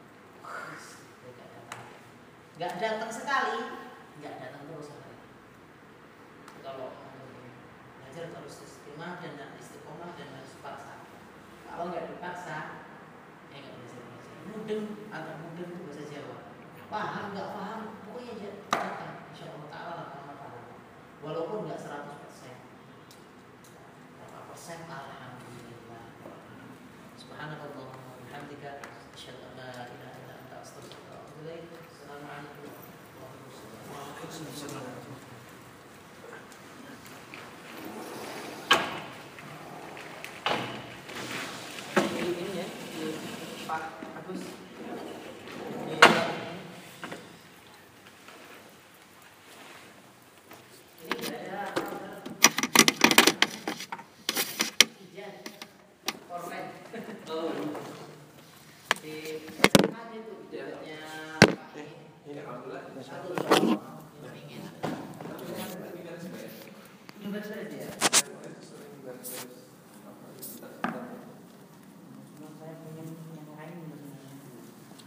nggak datang sekali, nggak datang terus. Kalau belajar harus istiqomah dan harus paksa. Kalau nggak dipaksa, ya nggak belajar. Mudeng atau mudeng itu bahasa Jawa. Paham nggak paham, pokoknya aja datang. Insya Allah Taala lama paham. Walaupun nggak 100%. Berapa persen? Alhamdulillah. Subhanallah wa bihamdika asyhadu an la ilaha illa anta astaghfiruka wa atubu ilaik. Assalamualaikum warahmatullahi wabarakatuh. Ini ya, Pak Agus. Ini ada Ijan, korban. Di mana itu jalannya Pak ini alhamdulillah satu ingin. Coba saja.